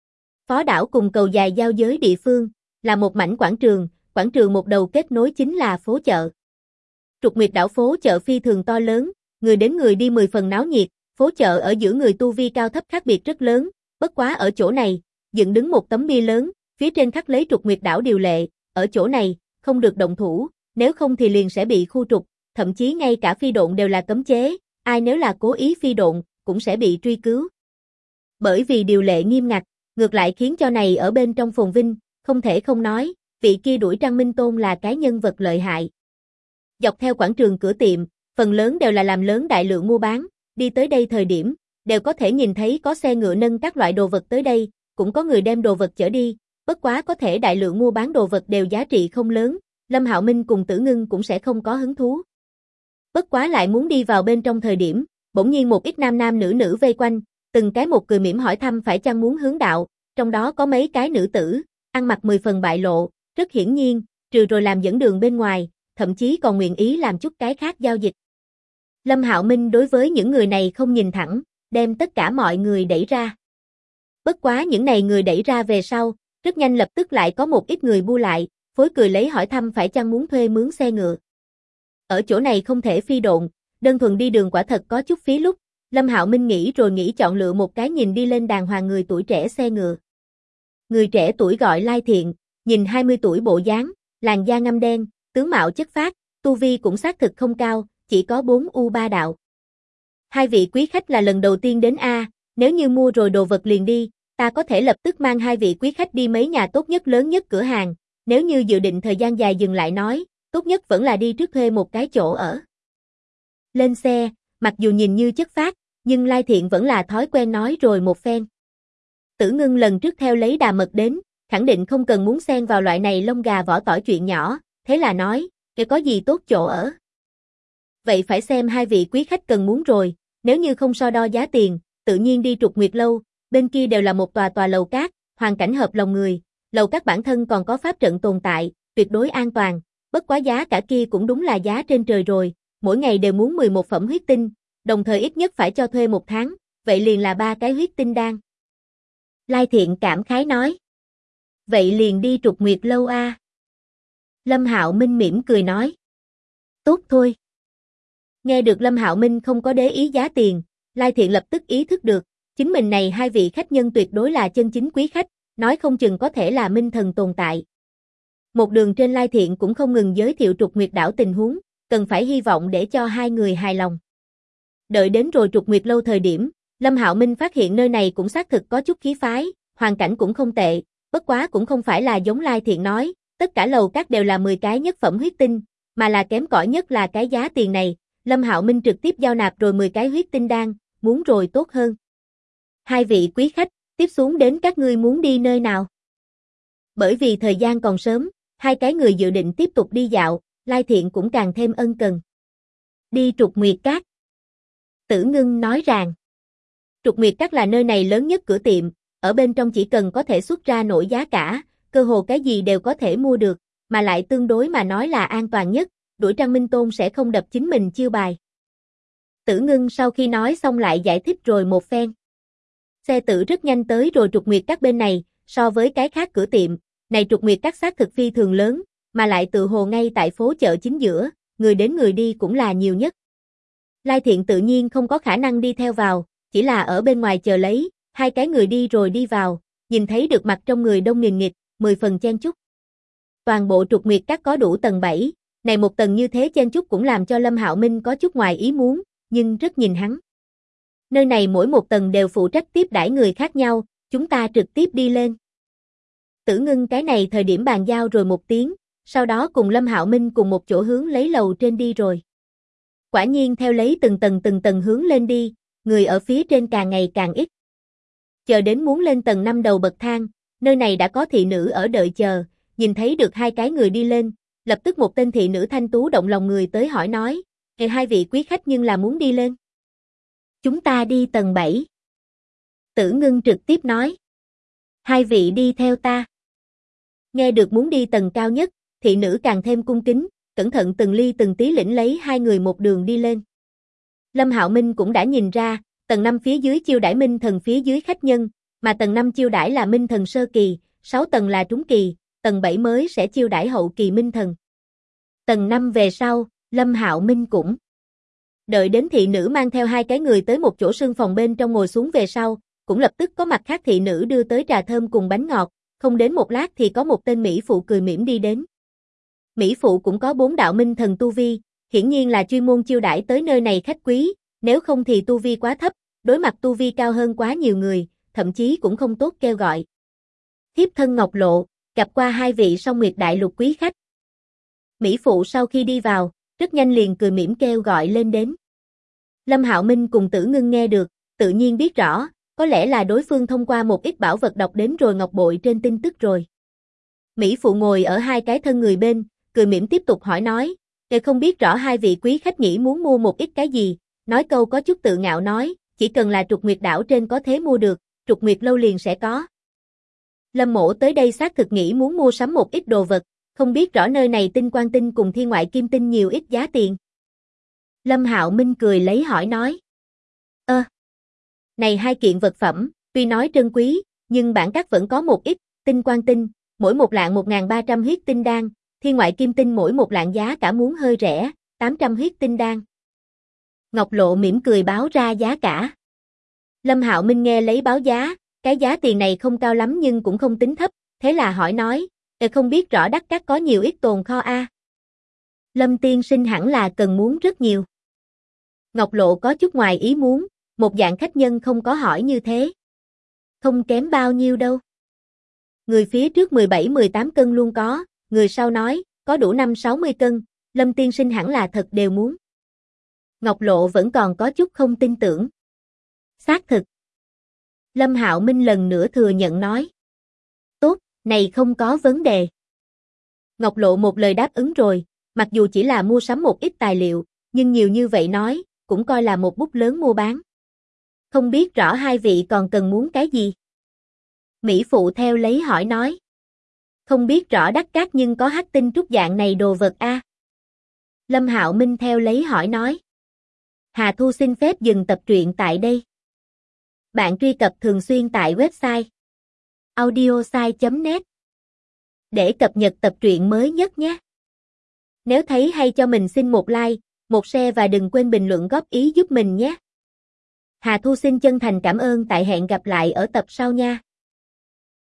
Phó đảo cùng cầu dài giao giới địa phương, là một mảnh quảng trường một đầu kết nối chính là phố chợ. Trục Nguyệt đảo phố chợ phi thường to lớn, người đến người đi 10 phần náo nhiệt, phố chợ ở giữa người tu vi cao thấp khác biệt rất lớn, bất quá ở chỗ này, dựng đứng một tấm bia lớn, phía trên khắc lấy Trục Nguyệt đảo điều lệ, ở chỗ này, không được động thủ, nếu không thì liền sẽ bị khu trục, thậm chí ngay cả phi độn đều là cấm chế, ai nếu là cố ý phi độn, cũng sẽ bị truy cứu. Bởi vì điều lệ nghiêm ngặt, ngược lại khiến cho này ở bên trong phồn vinh, không thể không nói, vị kia đuổi Trăng Minh Tôn là cái nhân vật lợi hại. Dọc theo quảng trường cửa tiệm, phần lớn đều là làm lớn đại lượng mua bán, đi tới đây thời điểm, đều có thể nhìn thấy có xe ngựa nâng các loại đồ vật tới đây, cũng có người đem đồ vật chở đi, bất quá có thể đại lượng mua bán đồ vật đều giá trị không lớn, Lâm Hạo Minh cùng Tử Ngưng cũng sẽ không có hứng thú. Bất quá lại muốn đi vào bên trong thời điểm, bỗng nhiên một ít nam nam nữ nữ vây quanh, từng cái một cười mỉm hỏi thăm phải chăng muốn hướng đạo, trong đó có mấy cái nữ tử, ăn mặc 10 phần bại lộ, rất hiển nhiên, trừ rồi làm dẫn đường bên ngoài, thậm chí còn nguyện ý làm chút cái khác giao dịch. Lâm Hạo Minh đối với những người này không nhìn thẳng, đem tất cả mọi người đẩy ra. Bất quá những này người đẩy ra về sau, rất nhanh lập tức lại có một ít người bu lại, phối cười lấy hỏi thăm phải chăng muốn thuê mướn xe ngựa. Ở chỗ này không thể phi độn, đơn thuần đi đường quả thật có chút phí lúc, Lâm Hạo Minh nghĩ rồi nghĩ chọn lựa một cái nhìn đi lên đàng hoàng người tuổi trẻ xe ngựa. Người trẻ tuổi gọi Lai Thiện, nhìn 20 tuổi bộ dáng, làn da ngăm đen, tướng mạo chất phác, tu vi cũng xác thực không cao, chỉ có 4U3 đạo. Hai vị quý khách là lần đầu tiên đến A, nếu như mua rồi đồ vật liền đi, ta có thể lập tức mang hai vị quý khách đi mấy nhà tốt nhất lớn nhất cửa hàng, nếu như dự định thời gian dài dừng lại nói, tốt nhất vẫn là đi trước thuê một cái chỗ ở. Lên xe, mặc dù nhìn như chất phác, nhưng Lai Thiện vẫn là thói quen nói rồi một phen. Tử Ngưng lần trước theo lấy Đà Mật đến, khẳng định không cần muốn xen vào loại này lông gà vỏ tỏi chuyện nhỏ, thế là nói, cái có gì tốt chỗ ở. Vậy phải xem hai vị quý khách cần muốn rồi, nếu như không so đo giá tiền, tự nhiên đi Trục Nguyệt lâu, bên kia đều là một tòa lầu cát, hoàn cảnh hợp lòng người, lầu cát bản thân còn có pháp trận tồn tại, tuyệt đối an toàn, bất quá giá cả kia cũng đúng là giá trên trời rồi, mỗi ngày đều muốn 11 phẩm huyết tinh, đồng thời ít nhất phải cho thuê 1 tháng, vậy liền là 3 cái huyết tinh đan. Lai Thiện cảm khái nói. Vậy liền đi Trục Nguyệt lâu a. Lâm Hạo Minh mỉm cười nói. Tốt thôi. Nghe được Lâm Hạo Minh không có để ý giá tiền, Lai Thiện lập tức ý thức được, chính mình này hai vị khách nhân tuyệt đối là chân chính quý khách, nói không chừng có thể là minh thần tồn tại. Một đường trên Lai Thiện cũng không ngừng giới thiệu Trục Nguyệt đảo tình huống, cần phải hy vọng để cho hai người hài lòng. Đợi đến rồi Trục Nguyệt lâu thời điểm, Lâm Hạo Minh phát hiện nơi này cũng xác thực có chút khí phái, hoàn cảnh cũng không tệ, bất quá cũng không phải là giống Lai Thiện nói, tất cả lầu các đều là 10 cái nhất phẩm huyết tinh, mà là kém cỏi nhất là cái giá tiền này, Lâm Hạo Minh trực tiếp giao nạp rồi 10 cái huyết tinh đan, muốn rồi tốt hơn. Hai vị quý khách, tiếp xuống đến các ngươi muốn đi nơi nào? Bởi vì thời gian còn sớm, hai cái người dự định tiếp tục đi dạo, Lai Thiện cũng càng thêm ân cần. Đi Trục Nguyệt Các. Tử Ngưng nói rằng, Trục Nguyệt Các là nơi này lớn nhất cửa tiệm, ở bên trong chỉ cần có thể xuất ra nổi giá cả, cơ hồ cái gì đều có thể mua được, mà lại tương đối mà nói là an toàn nhất, đuổi Trăng Minh Tôn sẽ không đập chính mình chiêu bài. Tử Ngưng sau khi nói xong lại giải thích rồi một phen. Xe tử rất nhanh tới rồi Trục Nguyệt Các bên này, so với cái khác cửa tiệm, này Trục Nguyệt Các xác thực phi thường lớn, mà lại tự hồ ngay tại phố chợ chính giữa, người đến người đi cũng là nhiều nhất. Lai Thiện tự nhiên không có khả năng đi theo vào, chỉ là ở bên ngoài chờ lấy, hai cái người đi rồi đi vào, nhìn thấy được mặt trong người đông nghìn nghịt, 10 phần chen chúc. Toàn bộ Trục Nguyệt Các có đủ tầng 7, này một tầng như thế chen chúc cũng làm cho Lâm Hạo Minh có chút ngoài ý muốn, nhưng rất nhìn hắn. Nơi này mỗi một tầng đều phụ trách tiếp đãi người khác nhau, chúng ta trực tiếp đi lên. Tử Ngưng cái này thời điểm bàn giao rồi một tiếng, sau đó cùng Lâm Hạo Minh cùng một chỗ hướng lấy lầu trên đi rồi. Quả nhiên theo lấy từng tầng hướng lên đi, người ở phía trên càng ngày càng ít. Chờ đến muốn lên tầng 5 đầu bậc thang, nơi này đã có thị nữ ở đợi chờ, nhìn thấy được hai cái người đi lên, lập tức một tên thị nữ thanh tú động lòng người tới hỏi nói, hai vị quý khách nhưng là muốn đi lên. Chúng ta đi tầng 7. Tử Ngưng trực tiếp nói. Hai vị đi theo ta. Nghe được muốn đi tầng cao nhất, thị nữ càng thêm cung kính, cẩn thận từng ly từng tí lĩnh lấy hai người một đường đi lên. Lâm Hạo Minh cũng đã nhìn ra, tầng 5 phía dưới chiêu đãi minh thần phía dưới khách nhân, mà tầng 5 chiêu đãi là minh thần sơ kỳ, 6 tầng là trúng kỳ, tầng 7 mới sẽ chiêu đãi hậu kỳ minh thần. Tầng 5 về sau, Lâm Hạo Minh cũng đợi đến thị nữ mang theo hai cái người tới một chỗ sương phòng bên trong ngồi xuống về sau, cũng lập tức có mặt khác thị nữ đưa tới trà thơm cùng bánh ngọt, không đến một lát thì có một tên mỹ phụ cười mỉm đi đến. Mỹ phụ cũng có 4 đạo minh thần tu vi, hiển nhiên là chuyên môn chiêu đãi tới nơi này khách quý, nếu không thì tu vi quá thấp, đối mặt tu vi cao hơn quá nhiều người, thậm chí cũng không tốt kêu gọi. Thiếp thân Ngọc Lộ, gặp qua hai vị Song Nguyệt Đại Lục quý khách. Mỹ phụ sau khi đi vào, rất nhanh liền cười mỉm kêu gọi lên đến. Lâm Hạo Minh cùng Tử Ngưng nghe được, tự nhiên biết rõ, có lẽ là đối phương thông qua một ít bảo vật đọc đến rồi ngọc bội trên tin tức rồi. Mỹ phụ ngồi ở hai cái thân người bên, cười mỉm tiếp tục hỏi nói, không biết rõ hai vị quý khách nghĩ muốn mua một ít cái gì, nói câu có chút tự ngạo nói, chỉ cần là Trục Nguyệt đảo trên có thế mua được, Trục Nguyệt lâu liền sẽ có. Lâm mỗ tới đây xác thực nghĩ muốn mua sắm một ít đồ vật, không biết rõ nơi này tinh quang tinh cùng thiên ngoại kim tinh nhiều ít giá tiền. Lâm Hạo Minh cười lấy hỏi nói. Này hai kiện vật phẩm, tuy nói trân quý, nhưng bản các vẫn có một ít, tinh quang tinh, mỗi một lạng 1.300 huyết tinh đan, thiên ngoại kim tinh mỗi một lạng giá cả muốn hơi rẻ, 800 huyết tinh đan. Ngọc Lộ mỉm cười báo ra giá cả. Lâm Hạo Minh nghe lấy báo giá, cái giá tiền này không cao lắm nhưng cũng không tính thấp, thế là hỏi nói, không biết rõ Đắc Các có nhiều ít tồn kho a. Lâm tiên sinh hẳn là cần muốn rất nhiều. Ngọc Lộ có chút ngoài ý muốn, một dạng khách nhân không có hỏi như thế. Không kém bao nhiêu đâu. Người phía trước 17-18 cân luôn có, người sau nói, có đủ 5-60 cân, Lâm tiên sinh hẳn là thật đều muốn. Ngọc Lộ vẫn còn có chút không tin tưởng. Xác thực. Lâm Hạo Minh lần nữa thừa nhận nói. Tốt, này không có vấn đề. Ngọc Lộ một lời đáp ứng rồi, mặc dù chỉ là mua sắm một ít tài liệu, nhưng nhiều như vậy nói, cũng coi là một bút lớn mua bán. Không biết rõ hai vị còn cần muốn cái gì? Mỹ phụ theo lấy hỏi nói. Không biết rõ Đắc Các nhưng có hắc tinh trúc dạng này đồ vật a. Lâm Hạo Minh theo lấy hỏi nói. Hà Thu xin phép dừng tập truyện tại đây. Bạn truy cập thường xuyên tại website audiosai.net để cập nhật tập truyện mới nhất nhé. Nếu thấy hay cho mình xin một like, một share và đừng quên bình luận góp ý giúp mình nhé. Hà Thu xin chân thành cảm ơn, tại hẹn gặp lại ở tập sau nha.